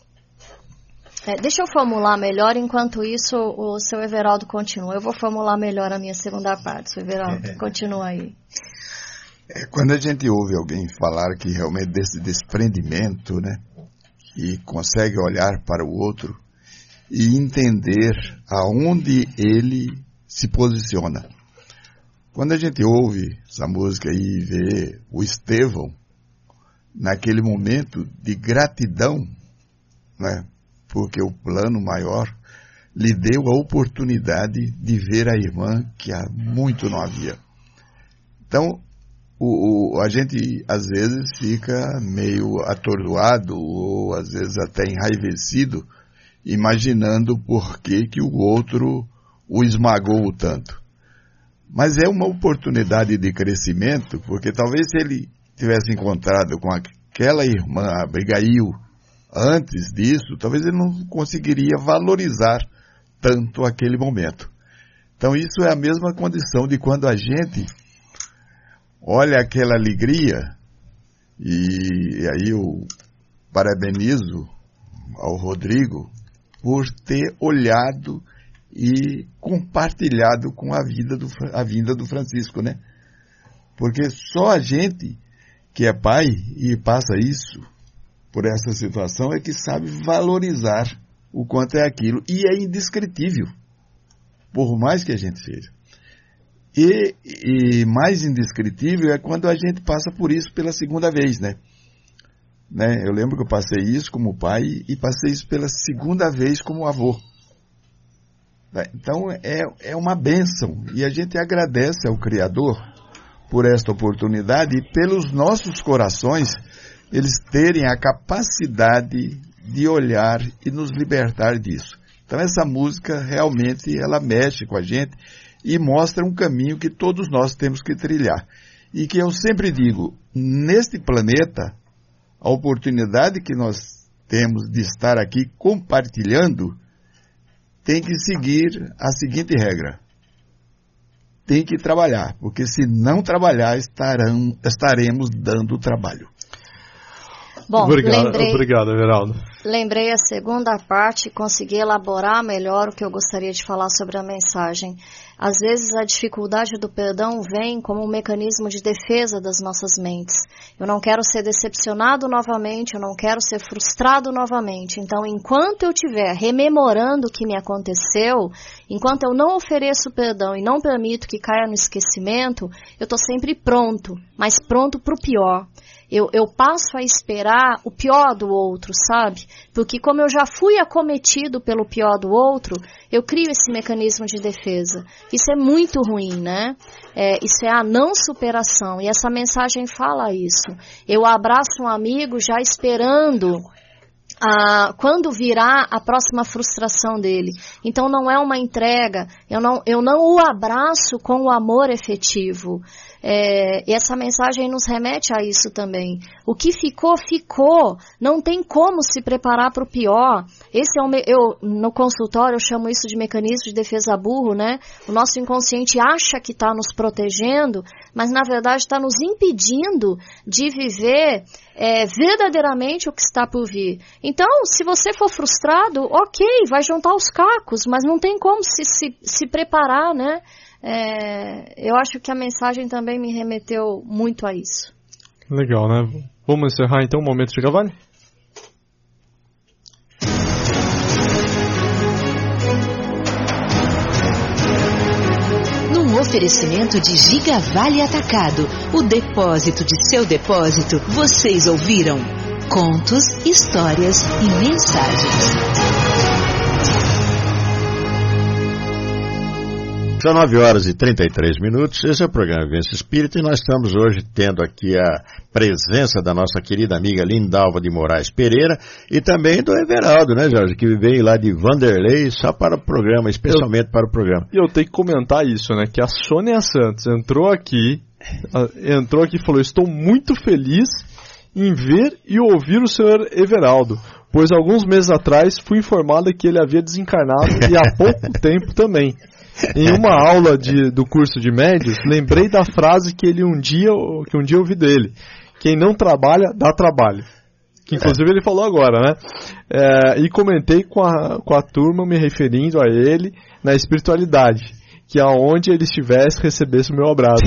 É, deixa eu formular melhor, enquanto isso o seu Everaldo continua. Eu vou formular melhor a minha segunda parte, seu Everaldo. É. Continua aí. É, quando a gente ouve alguém falar que realmente desse desprendimento, né, que consegue olhar para o outro e entender aonde ele se posiciona. quando a gente ouve essa música e vê o Estevão naquele momento de gratidão, né, porque o plano maior lhe deu a oportunidade de ver a irmã que há muito não havia. Então, o, o, a gente às vezes fica meio atordoado ou às vezes até enraivecido, imaginando por que que o outro o esmagou tanto. Mas é uma oportunidade de crescimento, porque talvez se ele tivesse encontrado com aquela irmã, Abigail, antes disso, talvez ele não conseguiria valorizar tanto aquele momento. Então isso é a mesma condição de quando a gente olha aquela alegria, e aí eu parabenizo ao Rodrigo por ter olhado e compartilhado com a vida do, a vinda do Francisco, né? Porque só a gente que é pai e passa isso, por essa situação, é que sabe valorizar o quanto é aquilo, e é indescritível, por mais que a gente seja. E, e mais indescritível é quando a gente passa por isso pela segunda vez, né? né? Eu lembro que eu passei isso como pai e passei isso pela segunda vez como avô. Então é, é uma bênção, e a gente agradece ao Criador por esta oportunidade e pelos nossos corações eles terem a capacidade de olhar e nos libertar disso. Então essa música realmente ela mexe com a gente e mostra um caminho que todos nós temos que trilhar. E que eu sempre digo, neste planeta, a oportunidade que nós temos de estar aqui compartilhando tem que seguir a seguinte regra: tem que trabalhar, porque se não trabalhar estarão, estaremos dando trabalho. Bom, obrigado, lembrei, obrigado, Everaldo. Lembrei a segunda parte e consegui elaborar melhor o que eu gostaria de falar sobre a mensagem. Às vezes a dificuldade do perdão vem como um mecanismo de defesa das nossas mentes. Eu não quero ser decepcionado novamente, eu não quero ser frustrado novamente. Então, enquanto eu estiver rememorando o que me aconteceu, enquanto eu não ofereço perdão e não permito que caia no esquecimento, eu estou sempre pronto, mas pronto para o pior. Eu, eu passo a esperar o pior do outro, sabe? Porque como eu já fui acometido pelo pior do outro, eu crio esse mecanismo de defesa. Isso é muito ruim, né? É, isso é a não superação. E essa mensagem fala isso. Eu abraço um amigo já esperando Ah, quando virá a próxima frustração dele. Então não é uma entrega, eu não, eu não o abraço com o amor efetivo. É, e essa mensagem nos remete a isso também. O que ficou, ficou. Não tem como se preparar para o pior. Esse é um, eu, no consultório eu chamo isso de mecanismo de defesa burro, né? O nosso inconsciente acha que está nos protegendo, mas na verdade está nos impedindo de viver é, verdadeiramente o que está por vir. Então, se você for frustrado, ok, vai juntar os cacos, mas não tem como se, se, se preparar, né? É, eu acho que a mensagem também me remeteu muito a isso. Legal, né? Vamos encerrar então o momento de Gavale? Num oferecimento de Gigavale Atacado, o depósito de seu depósito, vocês ouviram contos, histórias e mensagens. São nove horas e trinta e três minutos, esse é o programa Vivência Espírita e nós estamos hoje tendo aqui a presença da nossa querida amiga Lindalva de Moraes Pereira e também do Everaldo, né, Jorge, que veio lá de Vanderlei só para o programa, especialmente eu, para o programa. E eu tenho que comentar isso, né, que a Sônia Santos entrou aqui, entrou aqui e falou, estou muito feliz em ver e ouvir o senhor Everaldo, pois alguns meses atrás fui informada que ele havia desencarnado e há pouco tempo também. Em uma aula de, do curso de médios, lembrei da frase que ele um dia, que um dia ouvi dele: quem não trabalha, dá trabalho. Que inclusive ele falou agora, né? É, e comentei com a, com a turma me referindo a ele na espiritualidade, que aonde ele estivesse recebesse o meu abraço.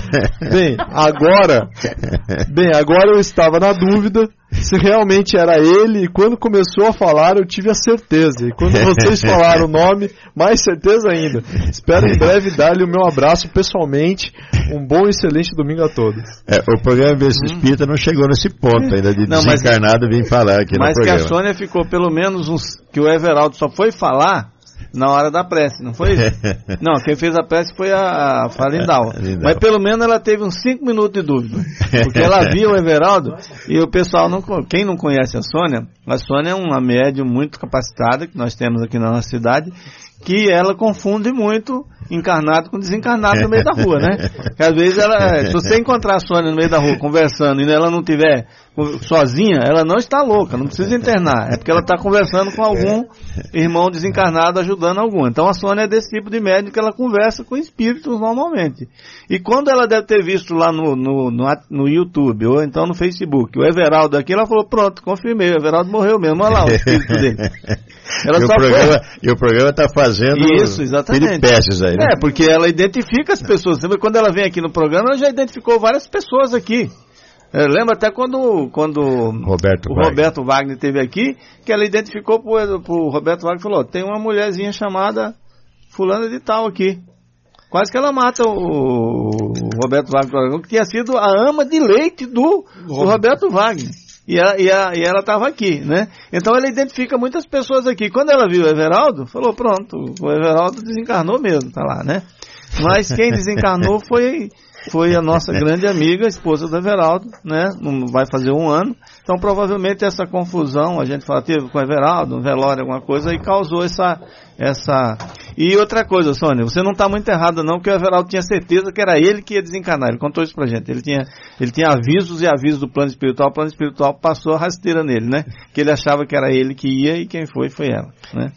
Bem, agora, bem, agora eu estava na dúvida se realmente era ele, e quando começou a falar eu tive a certeza, e quando vocês falaram o nome, mais certeza ainda. Espero em breve dar-lhe o meu abraço pessoalmente. Um bom e excelente domingo a todos. É, o programa Vivência Espírita não chegou nesse ponto ainda de não, desencarnado vir falar aqui no programa. Mas que a Sônia ficou pelo menos uns, que o Everaldo só foi falar na hora da prece, não foi isso? Não, quem fez a prece foi a, a Falindal. Mas pelo menos ela teve uns cinco minutos de dúvida. Porque ela viu o Everaldo e o pessoal, não, quem não conhece a Sônia, a Sônia é uma médium muito capacitada que nós temos aqui na nossa cidade, que ela confunde muito encarnado com desencarnado no meio da rua, né? Porque às vezes ela, se você encontrar a Sônia no meio da rua conversando e ela não estiver sozinha, ela não está louca, não precisa internar. É porque ela está conversando com algum irmão desencarnado ajudando algum. Então a Sônia é desse tipo de médium que ela conversa com espíritos normalmente. E quando ela deve ter visto lá no, no, no, no YouTube ou então no Facebook o Everaldo aqui, ela falou, pronto, confirmei, o Everaldo morreu mesmo, olha lá o espírito dele. Ela e, só o programa, e o programa está fazendo isso, exatamente. peripécias aí, né? É, porque ela identifica as pessoas. Quando ela vem aqui no programa, ela já identificou várias pessoas aqui. É, lembra até quando, quando Roberto o Wagner. Roberto Wagner esteve aqui, que ela identificou pro, pro Roberto Wagner e falou, tem uma mulherzinha chamada fulana de tal aqui. Quase que ela mata o, o Roberto Wagner, que tinha sido a ama de leite do, do Roberto Wagner. E ela e a, e ela estava aqui, né? Então ela identifica muitas pessoas aqui. Quando ela viu o Everaldo, falou, pronto, o Everaldo desencarnou mesmo, tá lá, né? Mas quem desencarnou foi, foi a nossa grande amiga, a esposa do Everaldo, né? Não vai fazer um ano. Então provavelmente essa confusão, a gente fala, teve com o Everaldo, um velório, alguma coisa, e causou essa... essa... E outra coisa, Sônia, você não está muito errada não, porque o Everaldo tinha certeza que era ele que ia desencarnar, ele contou isso pra gente, ele tinha, ele tinha avisos e avisos do plano espiritual, o plano espiritual passou a rasteira nele, né, que ele achava que era ele que ia e quem foi, foi ela, né.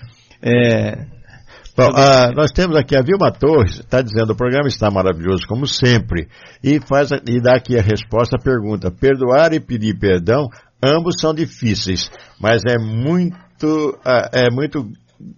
É... Bom, ah, nós temos aqui a Vilma Torres, está dizendo, o programa está maravilhoso como sempre, e, faz, e dá aqui a resposta à pergunta, perdoar e pedir perdão, ambos são difíceis, mas é muito, é muito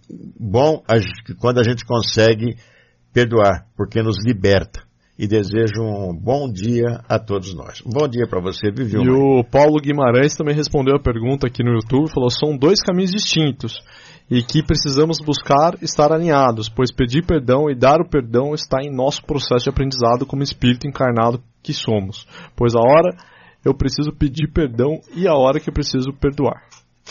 bom quando a gente consegue perdoar, porque nos liberta. E desejo um bom dia a todos nós. Um bom dia para você, Viviu. E o Paulo Guimarães também respondeu a pergunta aqui no YouTube, falou, são dois caminhos distintos e que precisamos buscar estar alinhados, pois pedir perdão e dar o perdão está em nosso processo de aprendizado como espírito encarnado que somos, pois a hora eu preciso pedir perdão e a hora que eu preciso perdoar.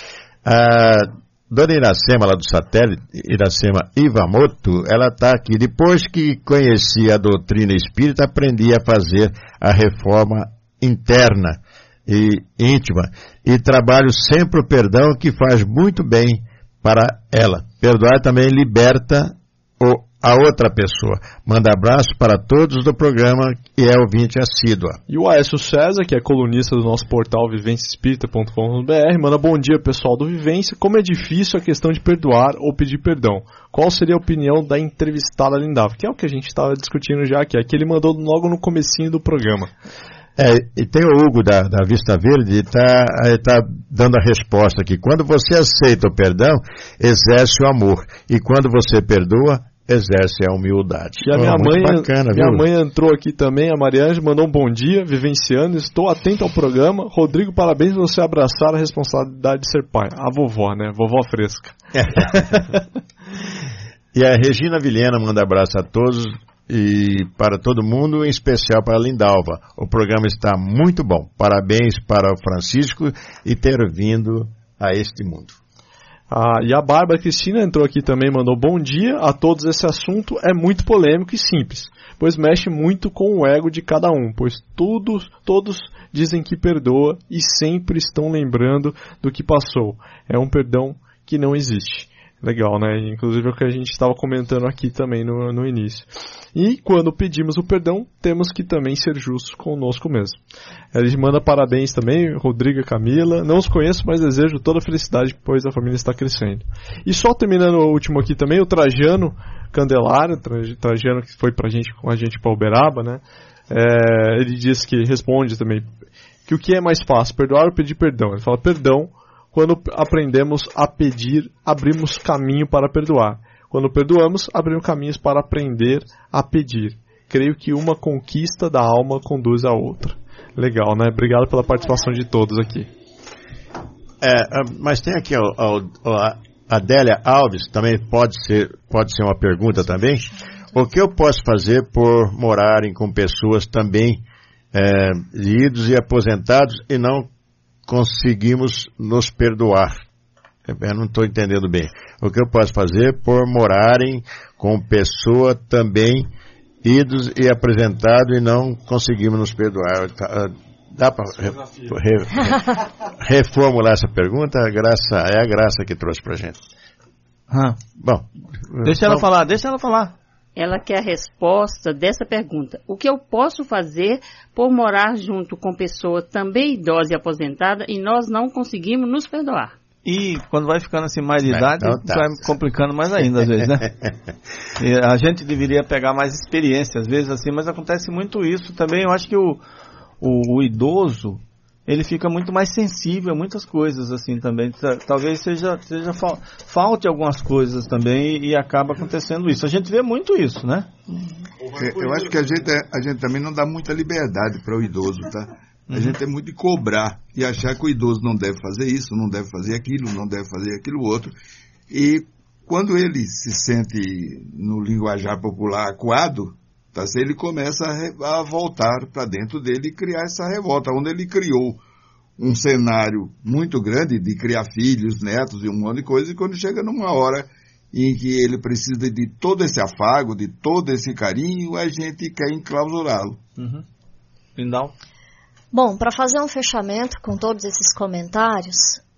Ah... Dona Iracema, lá do satélite, Iracema Ivamoto, ela está aqui. Depois que conheci a doutrina espírita, aprendi a fazer a reforma interna e íntima. E trabalho sempre o perdão, que faz muito bem para ela. Perdoar também liberta o, a outra pessoa. Manda abraço para todos do programa e é ouvinte assídua. E o Aécio César, que é colunista do nosso portal vivência espírita ponto com ponto b r, manda bom dia pessoal do Vivência. Como é difícil a questão de perdoar ou pedir perdão? Qual seria a opinião da entrevistada Lindava? Que é o que a gente estava discutindo já aqui. Aqui ele mandou logo no comecinho do programa. É, e tem o Hugo da, da Vista Verde, está tá dando a resposta aqui. Quando você aceita o perdão, exerce o amor. E quando você perdoa, exerce a humildade. E a minha, oh, mãe, bacana, minha mãe entrou aqui também, a Mariângela mandou um bom dia, vivenciando, estou atento ao programa. Rodrigo, parabéns por você abraçar a responsabilidade de ser pai. A vovó, né? Vovó fresca. E a Regina Vilhena manda abraço a todos e para todo mundo, em especial para a Lindalva. O programa está muito bom. Parabéns para o Francisco e ter vindo a este mundo. Ah, e a Bárbara Cristina entrou aqui também, mandou bom dia a todos. Esse assunto é muito polêmico e simples, pois mexe muito com o ego de cada um, pois todos, todos dizem que perdoa e sempre estão lembrando do que passou. É um perdão que não existe. Legal, né? Inclusive é o que a gente estava comentando aqui também no, no início. E quando pedimos o perdão, temos que também ser justos conosco mesmo. Ele manda parabéns também, Rodrigo e Camila. Não os conheço, mas desejo toda a felicidade, pois a família está crescendo. E só terminando o último aqui também, o Trajano Candelário, Trajano que foi pra gente, com a gente para Uberaba, né? É, ele diz que, responde também, que o que é mais fácil, perdoar ou pedir perdão? Ele fala, perdão. Quando aprendemos a pedir, abrimos caminho para perdoar. Quando perdoamos, abrimos caminhos para aprender a pedir. Creio que uma conquista da alma conduz a outra. Legal, né? Obrigado pela participação de todos aqui. É, mas tem aqui a, a, a Adélia Alves, também pode ser, pode ser uma pergunta também. O que eu posso fazer por morarem com pessoas também é, idos e aposentados e não conseguimos nos perdoar? Eu não estou entendendo bem. O que eu posso fazer por morarem com pessoa também idos e apresentados e não conseguimos nos perdoar? Dá para re, re, reformular essa pergunta? A graça, é a graça que trouxe para a gente. Ah. Bom, deixa ela falar, deixa ela falar. Ela quer a resposta dessa pergunta. O que eu posso fazer por morar junto com pessoa também idosa e aposentada e nós não conseguimos nos perdoar? E quando vai ficando assim mais de idade, então tá. vai complicando mais ainda às vezes, né? E a gente deveria pegar mais experiência às vezes assim, mas acontece muito isso também. Eu acho que o, o, o idoso, ele fica muito mais sensível a muitas coisas assim também. Talvez seja, seja fal, falte algumas coisas também e acaba acontecendo isso. A gente vê muito isso, né? Eu, eu acho que a gente, a gente também não dá muita liberdade para o idoso, tá? A uhum. gente é muito de cobrar e achar que o idoso não deve fazer isso, não deve fazer aquilo, não deve fazer aquilo outro. E quando ele se sente, no linguajar popular, acuado, tá, ele começa a, re, a voltar para dentro dele e criar essa revolta, onde ele criou um cenário muito grande de criar filhos, netos e um monte de coisa, e quando chega numa hora em que ele precisa de todo esse afago, de todo esse carinho, a gente quer enclausurá-lo. Uhum. Lindal? Bom, para fazer um fechamento com todos esses comentários,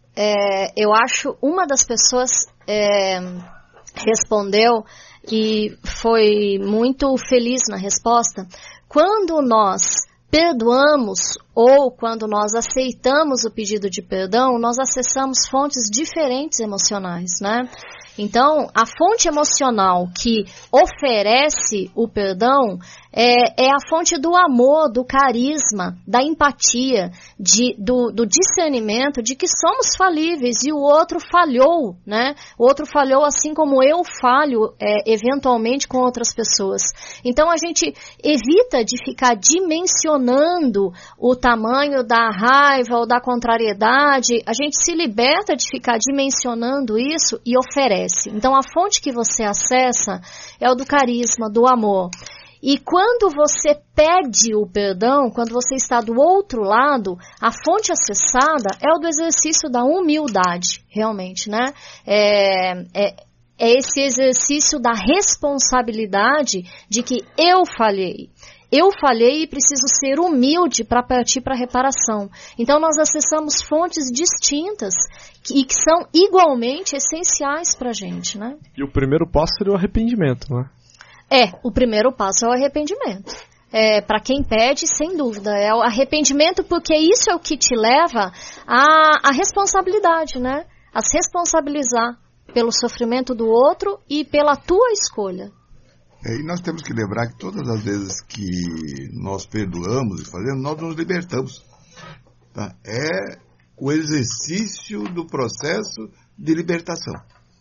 é, eu acho uma das pessoas é, respondeu e foi muito feliz na resposta. Quando nós perdoamos ou quando nós aceitamos o pedido de perdão, nós acessamos fontes diferentes emocionais, né? Então, a fonte emocional que oferece o perdão é, é a fonte do amor, do carisma, da empatia, de, do, do discernimento de que somos falíveis e o outro falhou, né? O outro falhou assim como eu falho é, eventualmente com outras pessoas. Então, a gente evita de ficar dimensionando o tamanho da raiva ou da contrariedade, a gente se liberta de ficar dimensionando isso e oferece. Então, a fonte que você acessa é o do carisma, do amor. E quando você pede o perdão, quando você está do outro lado, a fonte acessada é o do exercício da humildade, realmente, né? É, é, é esse exercício da responsabilidade de que eu falhei. Eu falhei e preciso ser humilde para partir para a reparação. Então, nós acessamos fontes distintas e que são igualmente essenciais para a gente, né? E o primeiro passo seria o arrependimento, né? É, o primeiro passo é o arrependimento. É, para quem pede, sem dúvida, é o arrependimento, porque isso é o que te leva à, à responsabilidade, né? A se responsabilizar pelo sofrimento do outro e pela tua escolha. É, e nós temos que lembrar que todas as vezes que nós perdoamos e fazemos, nós nos libertamos. Tá? É o exercício do processo de libertação.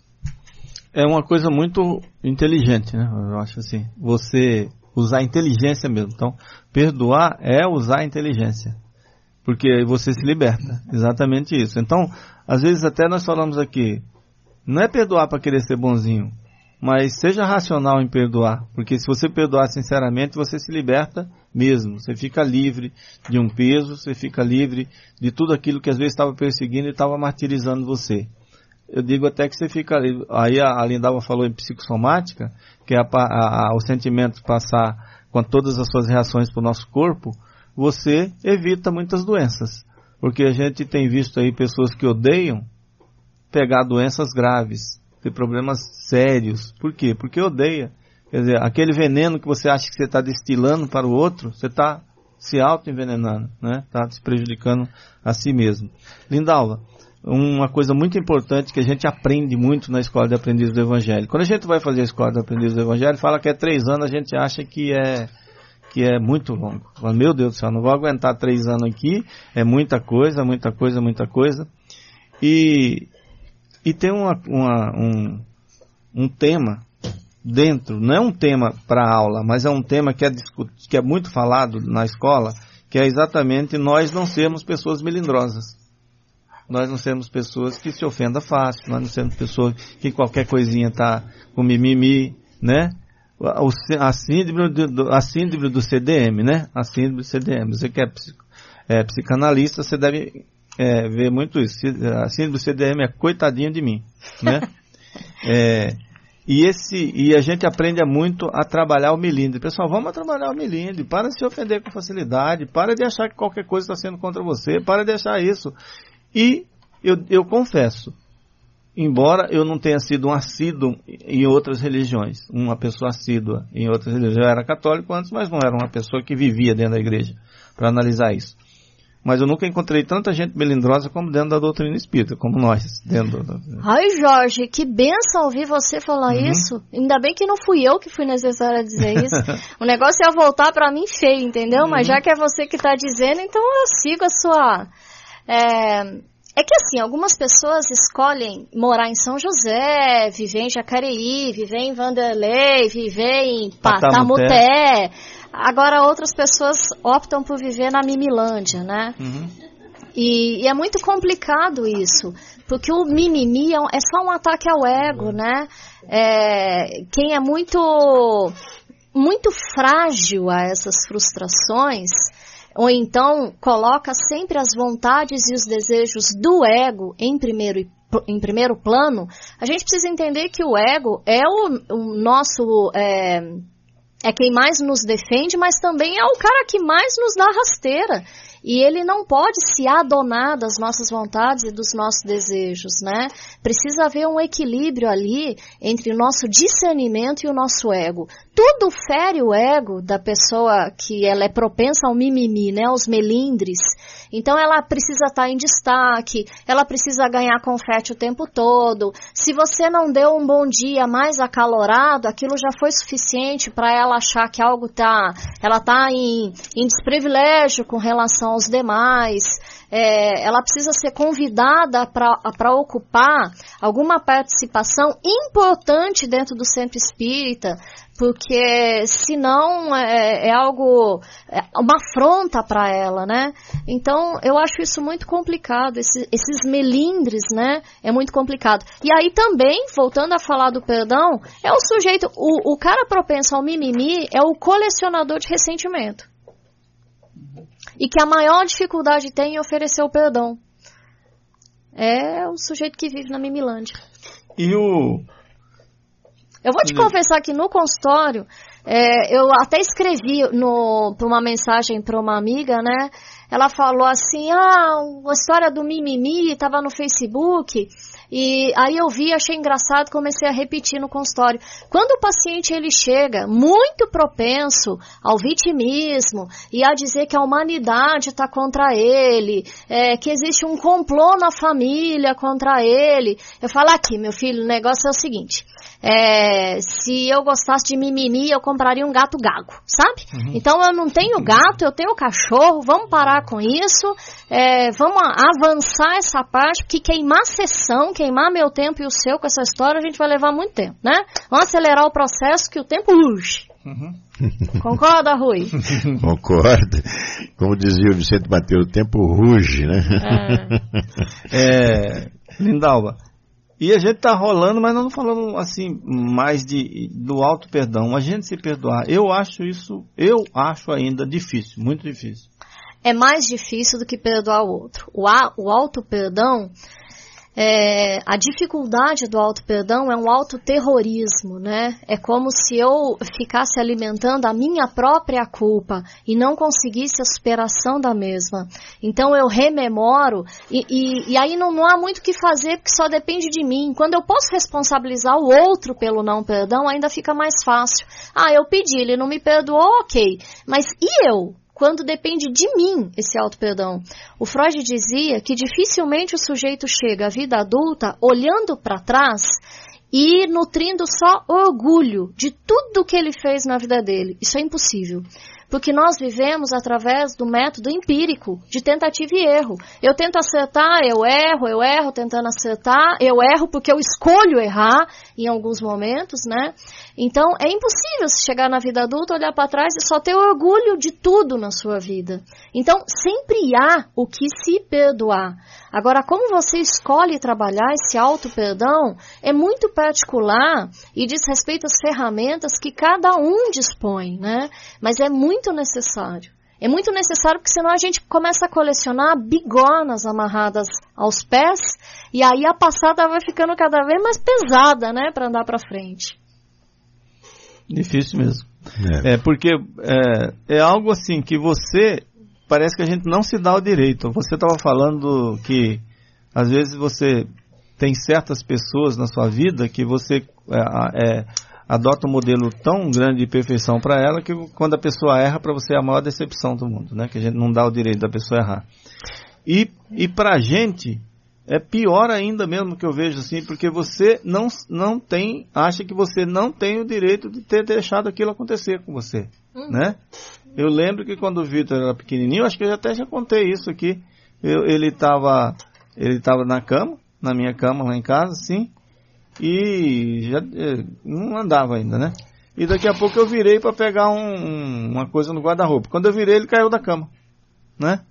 É uma coisa muito inteligente, né? Eu acho assim. Você usar a inteligência mesmo. Então, perdoar é usar a inteligência. Porque você se liberta. Exatamente isso. Então, às vezes até nós falamos aqui, não é perdoar para querer ser bonzinho. Mas seja racional em perdoar, porque se você perdoar sinceramente, você se liberta mesmo. Você fica livre de um peso, você fica livre de tudo aquilo que às vezes estava perseguindo e estava martirizando você. Eu digo até que você fica livre. Aí a Lindalva falou em psicossomática, que é a, a, a, o sentimento passar com todas as suas reações para o nosso corpo, você evita muitas doenças. Porque a gente tem visto aí pessoas que odeiam pegar doenças graves, ter problemas sérios. Por quê? Porque odeia. Quer dizer, aquele veneno que você acha que você está destilando para o outro, você está se auto-envenenando, né? Está se prejudicando a si mesmo. Lindalva, uma coisa muito importante que a gente aprende muito na Escola de Aprendizes do Evangelho. Quando a gente vai fazer a Escola de Aprendizes do Evangelho, fala que é três anos, a gente acha que é, que é muito longo. Fala, meu Deus do céu, não vou aguentar três anos aqui, é muita coisa, muita coisa, muita coisa. E... E tem uma, uma, um, um tema dentro, não é um tema para aula, mas é um tema que é, que é muito falado na escola, que é exatamente nós não sermos pessoas melindrosas. Nós não sermos pessoas que se ofendam fácil, nós não sermos pessoas que qualquer coisinha está com mimimi, né? O, a, síndrome do, a síndrome do C D M, né? A síndrome do C D M. Você que é, psico, é psicanalista, você deve é, ver muito isso. A síndrome do C D M é coitadinho de mim, né? é, e, esse, e a gente aprende muito a trabalhar o melindre. Pessoal, vamos trabalhar o melindre. Para de se ofender com facilidade. Para de achar que qualquer coisa está sendo contra você. Para de achar isso. E eu, eu confesso, embora eu não tenha sido um assíduo em outras religiões, uma pessoa assídua em outras religiões, eu era católico antes, mas não era uma pessoa que vivia dentro da igreja, para analisar isso. Mas eu nunca encontrei tanta gente melindrosa como dentro da doutrina espírita, como nós. Dentro da... Ai, Jorge, que benção ouvir você falar uhum. isso. Ainda bem que não fui eu que fui necessária dizer isso. O negócio ia voltar para mim feio, entendeu? Uhum. Mas já que é você que está dizendo, então eu sigo a sua... É, é que assim, algumas pessoas escolhem morar em São José, viver em Jacareí, viver em Vanderlei, viver em Patamuté. Agora outras pessoas optam por viver na Mimilândia, né? Uhum. E, e é muito complicado isso, porque o mimimi é, é só um ataque ao ego, né? É, quem é muito, muito frágil a essas frustrações... Ou então coloca sempre as vontades e os desejos do ego em primeiro, em primeiro plano, a gente precisa entender que o ego é o, o nosso... É, é quem mais nos defende, mas também é o cara que mais nos dá rasteira. E ele não pode se adonar das nossas vontades e dos nossos desejos, né? Precisa haver um equilíbrio ali entre o nosso discernimento e o nosso ego. Tudo fere o ego da pessoa que ela é propensa ao mimimi, né? Aos melindres. Então ela precisa estar em destaque, ela precisa ganhar confete o tempo todo. Se você não deu um bom dia mais acalorado, aquilo já foi suficiente para ela achar que algo tá, ela está em, em desprivilégio com relação aos demais. É, ela precisa ser convidada para ocupar alguma participação importante dentro do centro espírita, porque senão é, é algo, é uma afronta para ela, né? Então eu acho isso muito complicado, Esse, esses melindres, né? É muito complicado. E aí também, voltando a falar do perdão, é o sujeito, o, o cara propenso ao mimimi é o colecionador de ressentimento. E que a maior dificuldade tem em oferecer o perdão. É o sujeito que vive na Mimilândia. E o... Eu vou te confessar que no consultório, é, eu até escrevi para uma mensagem para uma amiga, né? Ela falou assim, ah, a história do mimimi estava no Facebook... E aí eu vi, achei engraçado, comecei a repetir no consultório. Quando o paciente ele chega muito propenso ao vitimismo e a dizer que a humanidade está contra ele, é, que existe um complô na família contra ele, eu falo aqui, meu filho, o negócio é o seguinte, é, se eu gostasse de mimimi, eu compraria um gato gago, sabe? Uhum. Então eu não tenho gato, eu tenho cachorro, vamos parar com isso, é, vamos avançar essa parte, porque queimar sessão, queimar meu tempo e o seu com essa história, a gente vai levar muito tempo, né? Vamos acelerar o processo que o tempo urge. Uhum. Concorda, Rui? Concordo. Como dizia o Vicente Mateus, o tempo ruge, né? É. é, Lindalva, e a gente tá rolando, mas não falando assim mais de, do auto perdão, a gente se perdoar. Eu acho isso, eu acho ainda difícil, muito difícil. É mais difícil do que perdoar o outro. O, a, o auto perdão, é, a dificuldade do auto-perdão é um autoterrorismo, né? É como se eu ficasse alimentando a minha própria culpa e não conseguisse a superação da mesma. Então eu rememoro e, e, e aí não, não há muito o que fazer porque só depende de mim. Quando eu posso responsabilizar o outro pelo não perdão, ainda fica mais fácil. Ah, eu pedi, ele não me perdoou, ok. Mas e eu? Quando depende de mim esse auto-perdão. O Freud dizia que dificilmente o sujeito chega à vida adulta olhando para trás e nutrindo só orgulho de tudo que ele fez na vida dele. Isso é impossível. Porque nós vivemos através do método empírico, de tentativa e erro. Eu tento acertar, eu erro, eu erro tentando acertar, eu erro porque eu escolho errar em alguns momentos, né? Então, é impossível se chegar na vida adulta, olhar para trás e só ter orgulho de tudo na sua vida. Então, sempre há o que se perdoar. Agora, como você escolhe trabalhar esse auto-perdão é muito particular e diz respeito às ferramentas que cada um dispõe, né? Mas é muito necessário. É muito necessário porque senão a gente começa a colecionar bigonas amarradas aos pés e aí a passada vai ficando cada vez mais pesada, né? Para andar para frente. Difícil mesmo. É, é porque é, é algo assim que você... Parece que a gente não se dá o direito. Você estava falando que às vezes você tem certas pessoas na sua vida que você é, é, adota um modelo tão grande de perfeição para ela que quando a pessoa erra, para você é a maior decepção do mundo, né? Que a gente não dá o direito da pessoa errar. E, e para a gente é pior ainda mesmo, que eu vejo assim, porque você não, não tem, acha que você não tem o direito de ter deixado aquilo acontecer com você, uhum. né? Eu lembro que quando o Vitor era pequenininho, acho que eu até já contei isso aqui, eu, ele estava ele tava na cama, na minha cama lá em casa, assim, e já não andava ainda, né? E daqui a pouco eu virei para pegar um, uma coisa no guarda-roupa. Quando eu virei, ele caiu da cama, né?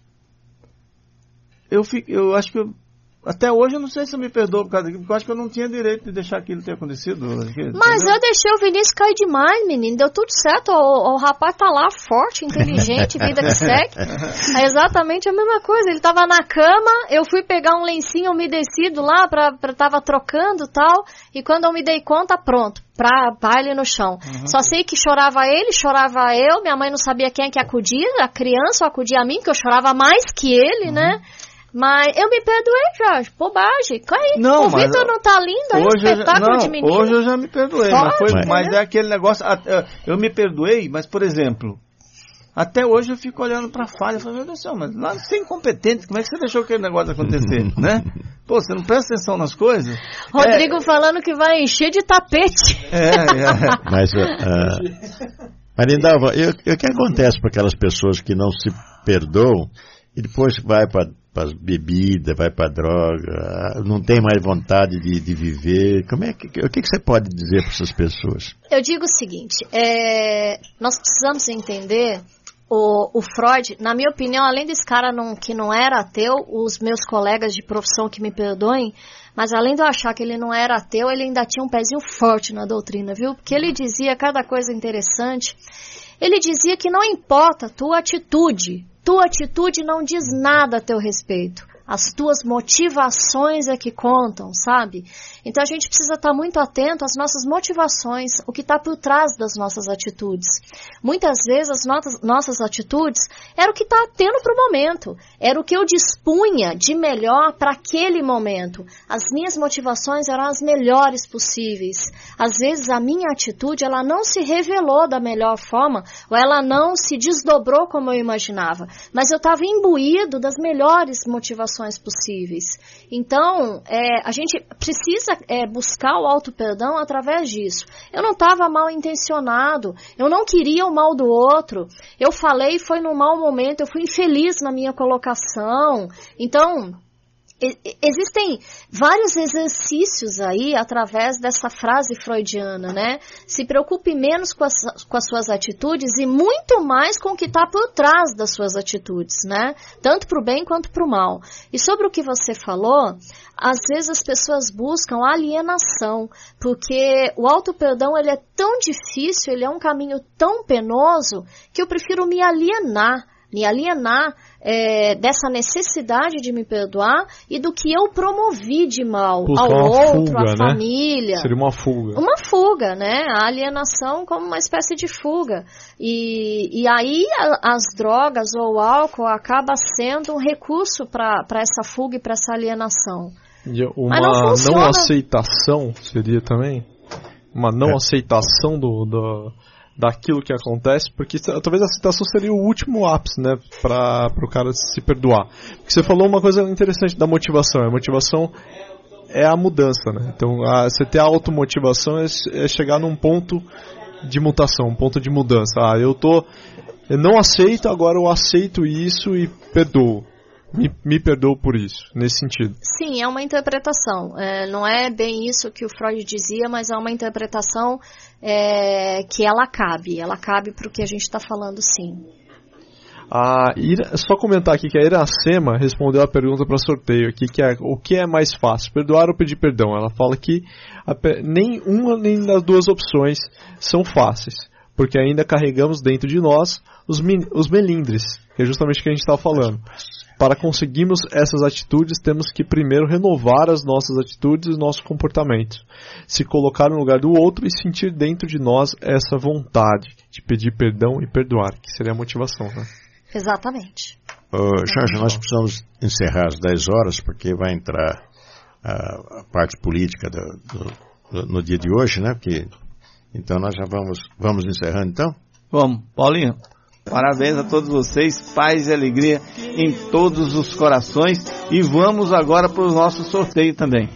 Eu, fico, eu acho que eu, até hoje eu não sei se eu me perdoo por causa daquilo, porque eu acho que eu não tinha direito de deixar aquilo ter acontecido. Mas entendeu? Eu deixei o Vinícius cair demais, menino. Deu tudo certo. O, o rapaz tá lá, forte, inteligente, vida que segue. É exatamente a mesma coisa. Ele tava na cama, eu fui pegar um lencinho umedecido lá, pra, pra, tava trocando e tal, e quando eu me dei conta, pronto, pra, pra ele no chão. Uhum. Só sei que chorava ele, chorava eu, minha mãe não sabia quem é que acudia, a criança acudia a mim, porque eu chorava mais que ele, uhum. né? Mas eu me perdoei, Jorge. Bobagem. Aí, não, o Vitor não tá lindo, é um espetáculo já, não, de menino. Hoje eu já me perdoei, mas, foi, mas é aquele negócio... Eu me perdoei, mas, por exemplo, até hoje eu fico olhando pra falha e falo, meu Deus do céu, mas lá você é incompetente, como é que você deixou aquele negócio acontecer, né? Pô, você não presta atenção nas coisas? Rodrigo é... falando que vai encher de tapete. É, é. Mas, uh, Marindalva, o que acontece para aquelas pessoas que não se perdoam e depois vai para as bebidas, vai para droga, não tem mais vontade de, de viver? Como é que, o que, que você pode dizer para essas pessoas? Eu digo o seguinte, é, nós precisamos entender, o, o Freud, na minha opinião, além desse cara não, que não era ateu, os meus colegas de profissão que me perdoem, mas além de eu achar que ele não era ateu, ele ainda tinha um pezinho forte na doutrina, viu? Porque ele dizia cada coisa interessante. Ele dizia que não importa a tua atitude, tua atitude não diz nada a teu respeito. As tuas motivações é que contam, sabe? Então a gente precisa estar muito atento às nossas motivações, o que está por trás das nossas atitudes. Muitas vezes as nossas, nossas atitudes era o que está tendo para o momento, era o que eu dispunha de melhor para aquele momento. As minhas motivações eram as melhores possíveis. Às vezes a minha atitude ela não se revelou da melhor forma, ou ela não se desdobrou como eu imaginava, mas eu estava imbuído das melhores motivações possíveis. Então, é, a gente precisa é, buscar o auto-perdão através disso. Eu não estava mal intencionado, eu não queria o mal do outro, eu falei foi num mau momento, eu fui infeliz na minha colocação. Então, existem vários exercícios aí através dessa frase freudiana, né? Se preocupe menos com as, com as suas atitudes e muito mais com o que está por trás das suas atitudes, né? Tanto para o bem quanto para o mal. E sobre o que você falou, às vezes as pessoas buscam alienação, porque o auto-perdão ele é tão difícil, ele é um caminho tão penoso, que eu prefiro me alienar, me alienar É, dessa necessidade de me perdoar e do que eu promovi de mal Buscar ao outro, fuga, à né? família. Seria uma fuga. Uma fuga, né? A alienação como uma espécie de fuga. E, e aí a, as drogas ou o álcool acaba sendo um recurso para essa fuga e para essa alienação. E uma não, não aceitação seria também? Uma não é. aceitação do... do... daquilo que acontece, porque talvez a aceitação seria o último ápice, né, para o cara se perdoar. Porque você falou uma coisa interessante da motivação, a motivação é a mudança, né, então a, você ter a automotivação é, é chegar num ponto de mutação, um ponto de mudança. Ah, eu tô, eu não aceito, agora eu aceito isso e perdoo. Me, me perdoo por isso, nesse sentido. Sim, é uma interpretação. É, não é bem isso que o Freud dizia, mas é uma interpretação é, que ela cabe. Ela cabe para o que a gente está falando, sim. A Ira, só comentar aqui que a Iracema respondeu a pergunta para sorteio aqui, que é o que é mais fácil, perdoar ou pedir perdão? Ela fala que a, nem uma nem das duas opções são fáceis, porque ainda carregamos dentro de nós os, os melindres, que é justamente o que a gente estava falando. Para conseguirmos essas atitudes, temos que primeiro renovar as nossas atitudes e nossos comportamentos. Se colocar no lugar do outro e sentir dentro de nós essa vontade de pedir perdão e perdoar, que seria a motivação, né? Exatamente. Uh, Jorge, nós precisamos encerrar às dez horas, porque vai entrar a, a parte política do, do, do, no dia de hoje, né? Porque, então nós já vamos, vamos encerrando, então? Vamos. Paulinho, parabéns a todos vocês, paz e alegria em todos os corações, e vamos agora para o nosso sorteio também.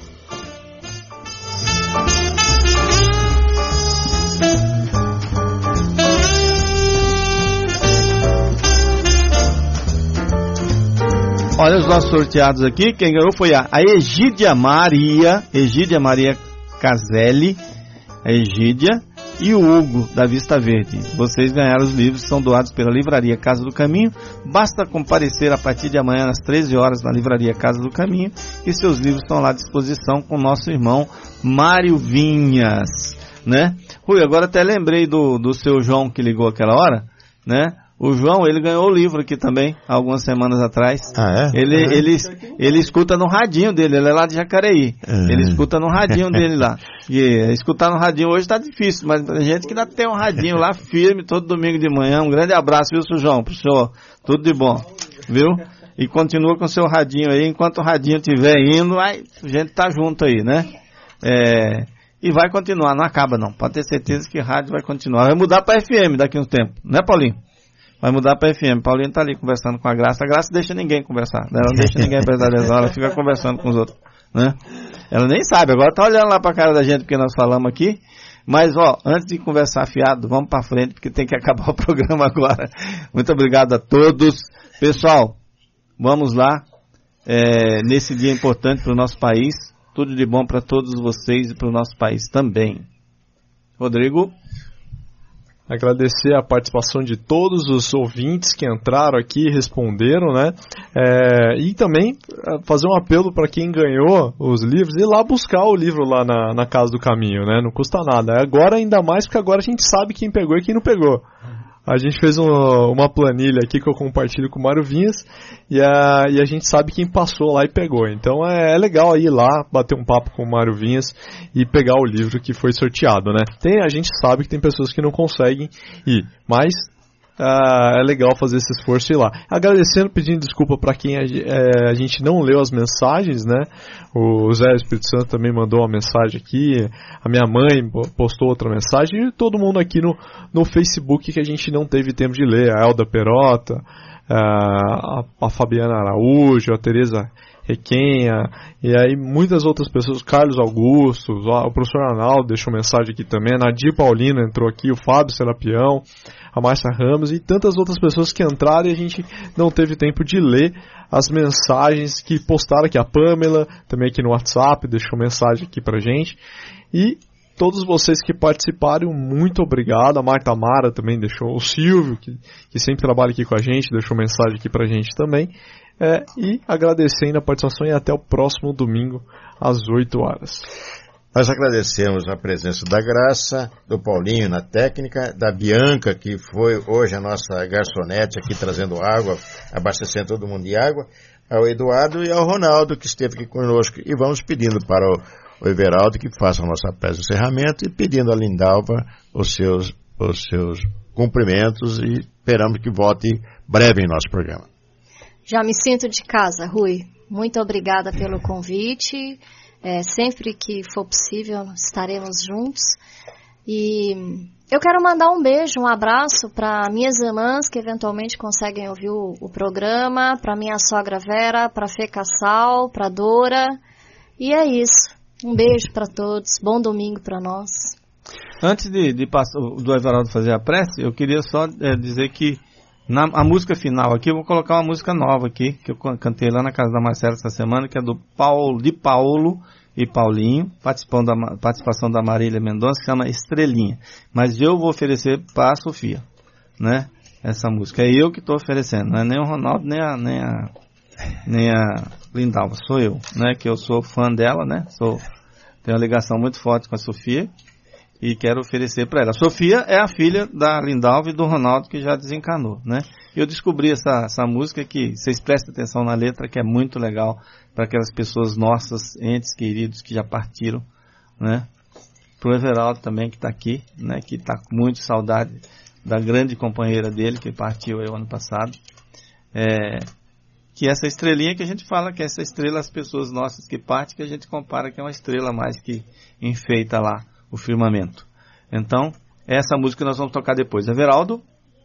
Olha os nossos sorteados aqui. Quem ganhou foi a, a Egídia Maria, Egídia Maria Caselli, a Egídia, e o Hugo, da Vista Verde. Vocês ganharam os livros, são doados pela Livraria Casa do Caminho. Basta comparecer a partir de amanhã às treze horas na Livraria Casa do Caminho, e seus livros estão lá à disposição com o nosso irmão Mário Vinhas, né? Rui, agora até lembrei do, do seu João que ligou aquela hora, né? O João, ele ganhou o livro aqui também, algumas semanas atrás. Ah, é? Ele, ah, ele, ele escuta no radinho dele, ele é lá de Jacareí. Ah. Ele escuta no radinho dele lá. E escutar no radinho hoje tá difícil, mas tem gente que ainda tem um radinho lá firme todo domingo de manhã. Um grande abraço, viu, seu João, pro senhor. Tudo de bom, viu? E continua com o seu radinho aí, enquanto o radinho estiver indo, aí, a gente tá junto aí, né? É... E vai continuar, não acaba não. Pode ter certeza que rádio vai continuar. Vai mudar para F M daqui a um tempo, né, Paulinho? Vai mudar para F M. Paulinho tá ali conversando com a Graça. A Graça deixa ninguém conversar, né? Ela não deixa ninguém prestar atenção, ela fica conversando com os outros, né? Ela nem sabe, agora tá olhando lá pra cara da gente porque nós falamos aqui. Mas, ó, antes de conversar fiado, vamos pra frente porque tem que acabar o programa agora. Muito obrigado a todos. Pessoal, vamos lá, é, nesse dia importante para o nosso país. Tudo de bom para todos vocês e para o nosso país também. Rodrigo? Agradecer a participação de todos os ouvintes que entraram aqui e responderam, né? É, e também fazer um apelo para quem ganhou os livros, ir lá buscar o livro lá na, na Casa do Caminho, né? Não custa nada. Agora ainda mais, porque agora a gente sabe quem pegou e quem não pegou. A gente fez um, uma planilha aqui que eu compartilho com o Mário Vinhas e a, e a gente sabe quem passou lá e pegou. Então é, é legal ir lá, bater um papo com o Mário Vinhas e pegar o livro que foi sorteado, né? Tem, a gente sabe que tem pessoas que não conseguem ir, mas uh, é legal fazer esse esforço e ir lá. Agradecendo, pedindo desculpa para quem a, é, a gente não leu as mensagens, né? O Zé Espírito Santo também mandou uma mensagem aqui, a minha mãe postou outra mensagem, e todo mundo aqui no, no Facebook que a gente não teve tempo de ler, a Elda Perota, a, a Fabiana Araújo, a Tereza Requenha, e aí muitas outras pessoas, Carlos Augusto, o professor Arnaldo deixou mensagem aqui também, a Nadir Paulino entrou aqui, o Fábio Serapião, a Márcia Ramos e tantas outras pessoas que entraram e a gente não teve tempo de ler as mensagens que postaram aqui. A Pamela, também aqui no WhatsApp, deixou mensagem aqui pra gente. E todos vocês que participaram, muito obrigado. A Marta Mara também deixou. O Silvio, que, que sempre trabalha aqui com a gente, deixou mensagem aqui pra gente também. É, e agradecendo a participação e até o próximo domingo, às oito horas. Nós agradecemos a presença da Graça, do Paulinho na técnica, da Bianca, que foi hoje a nossa garçonete aqui trazendo água, abastecendo todo mundo de água, ao Eduardo e ao Ronaldo, que esteve aqui conosco. E vamos pedindo para o, o Everaldo que faça a nossa prece de encerramento e pedindo a Lindalva os seus, os seus cumprimentos e esperamos que volte breve em nosso programa. Já me sinto de casa, Rui. Muito obrigada pelo convite. É, sempre que for possível, estaremos juntos. E eu quero mandar um beijo, um abraço para minhas irmãs que eventualmente conseguem ouvir o, o programa, para minha sogra Vera, para Fê Cassal, para Dora. E é isso. Um beijo para todos. Bom domingo para nós. Antes de, de passar, do Everaldo fazer a prece, eu queria só é, dizer que na a música final aqui, eu vou colocar uma música nova aqui, que eu cantei lá na casa da Marcela essa semana, que é do Paulo, de Paulo e Paulinho, participando da, participação da Marília Mendonça, que chama Estrelinha. Mas eu vou oferecer para a Sofia, né? Essa música. É eu que estou oferecendo, não é nem o Ronaldo, nem a, nem a, nem a Lindalva, sou eu, né? Que eu sou fã dela, né? Sou, tenho uma ligação muito forte com a Sofia. E quero oferecer para ela. A Sofia é a filha da Lindalva e do Ronaldo, que já desencarnou, né? E eu descobri essa, essa música que, vocês prestem atenção na letra, que é muito legal para aquelas pessoas nossas, entes queridos, que já partiram, né? Pro Everaldo também, que está aqui, né? Que está com muita saudade da grande companheira dele, que partiu aí o ano passado. É, que essa estrelinha que a gente fala, que essa estrela, as pessoas nossas que partem, que a gente compara que é uma estrela mais que enfeita lá o firmamento. Então, essa música nós vamos tocar depois. Everaldo?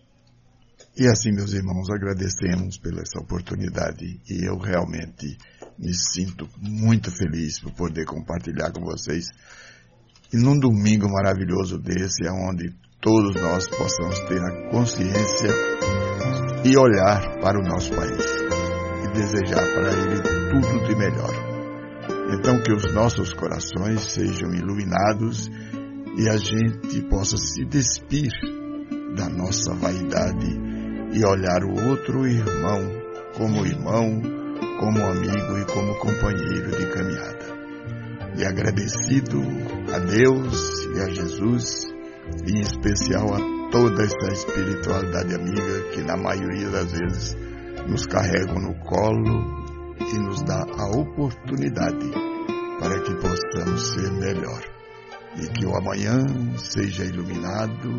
E assim, meus irmãos, agradecemos pela essa oportunidade e eu realmente me sinto muito feliz por poder compartilhar com vocês. E num domingo maravilhoso desse, onde todos nós possamos ter a consciência e olhar para o nosso país e desejar para ele tudo de melhor. Então que os nossos corações sejam iluminados e a gente possa se despir da nossa vaidade e olhar o outro irmão como irmão, como amigo e como companheiro de caminhada. E agradecido a Deus e a Jesus, e em especial a toda essa espiritualidade amiga que na maioria das vezes nos carregam no colo e nos dá a oportunidade para que possamos ser melhor e que o amanhã seja iluminado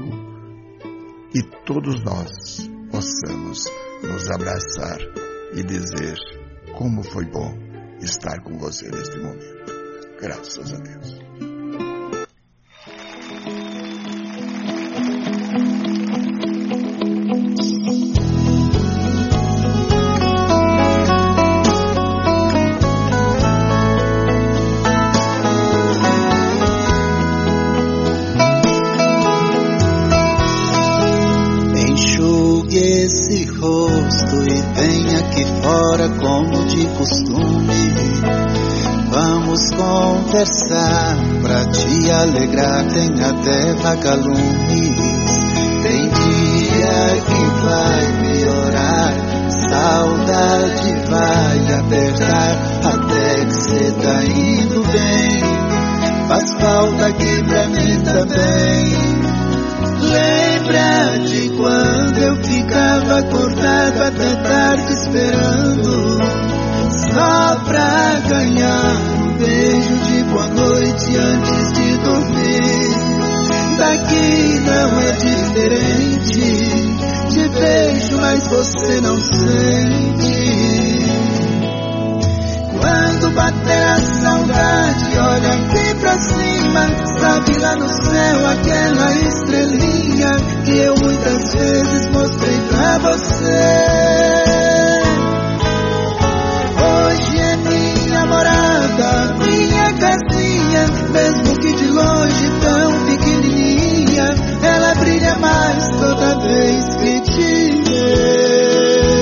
e todos nós possamos nos abraçar e dizer como foi bom estar com você neste momento. Graças a Deus. Como de costume, vamos conversar pra te alegrar. Tem até vagalume. Tem dia que vai piorar, saudade vai apertar, até que cê tá indo bem. Faz falta aqui pra mim também. Lembra de quando eu ficava acordado até tarde esperando, só pra ganhar um beijo de boa noite antes de dormir. Daqui não é diferente, te vejo mas você não sente. Quando bater a saudade, olha aqui pra cima, sabe lá no céu aquela estrelinha que eu muitas vezes mostrei pra você. Hoje é minha morada, minha casinha, mesmo que de longe tão pequenininha, ela brilha mais toda vez que te vê.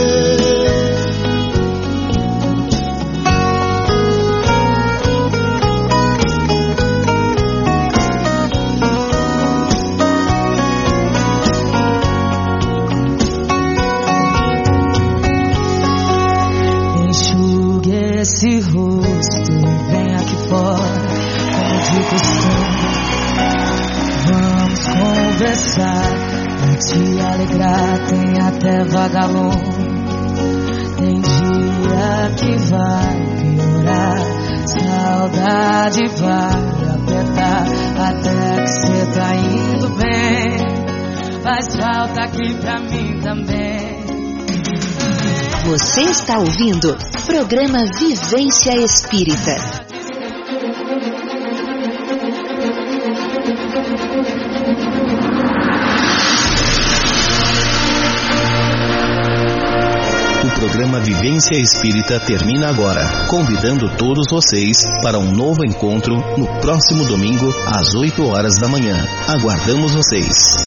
Esse rosto e vem aqui fora, como de costume. Vamos conversar, pra te alegrar, tem até vagalume. Tem dia que vai piorar, saudade vai apertar, até que cê tá indo bem. Faz falta aqui pra mim também. Você está ouvindo Programa Vivência Espírita. O programa Vivência Espírita termina agora, convidando todos vocês para um novo encontro no próximo domingo às oito horas da manhã. Aguardamos vocês.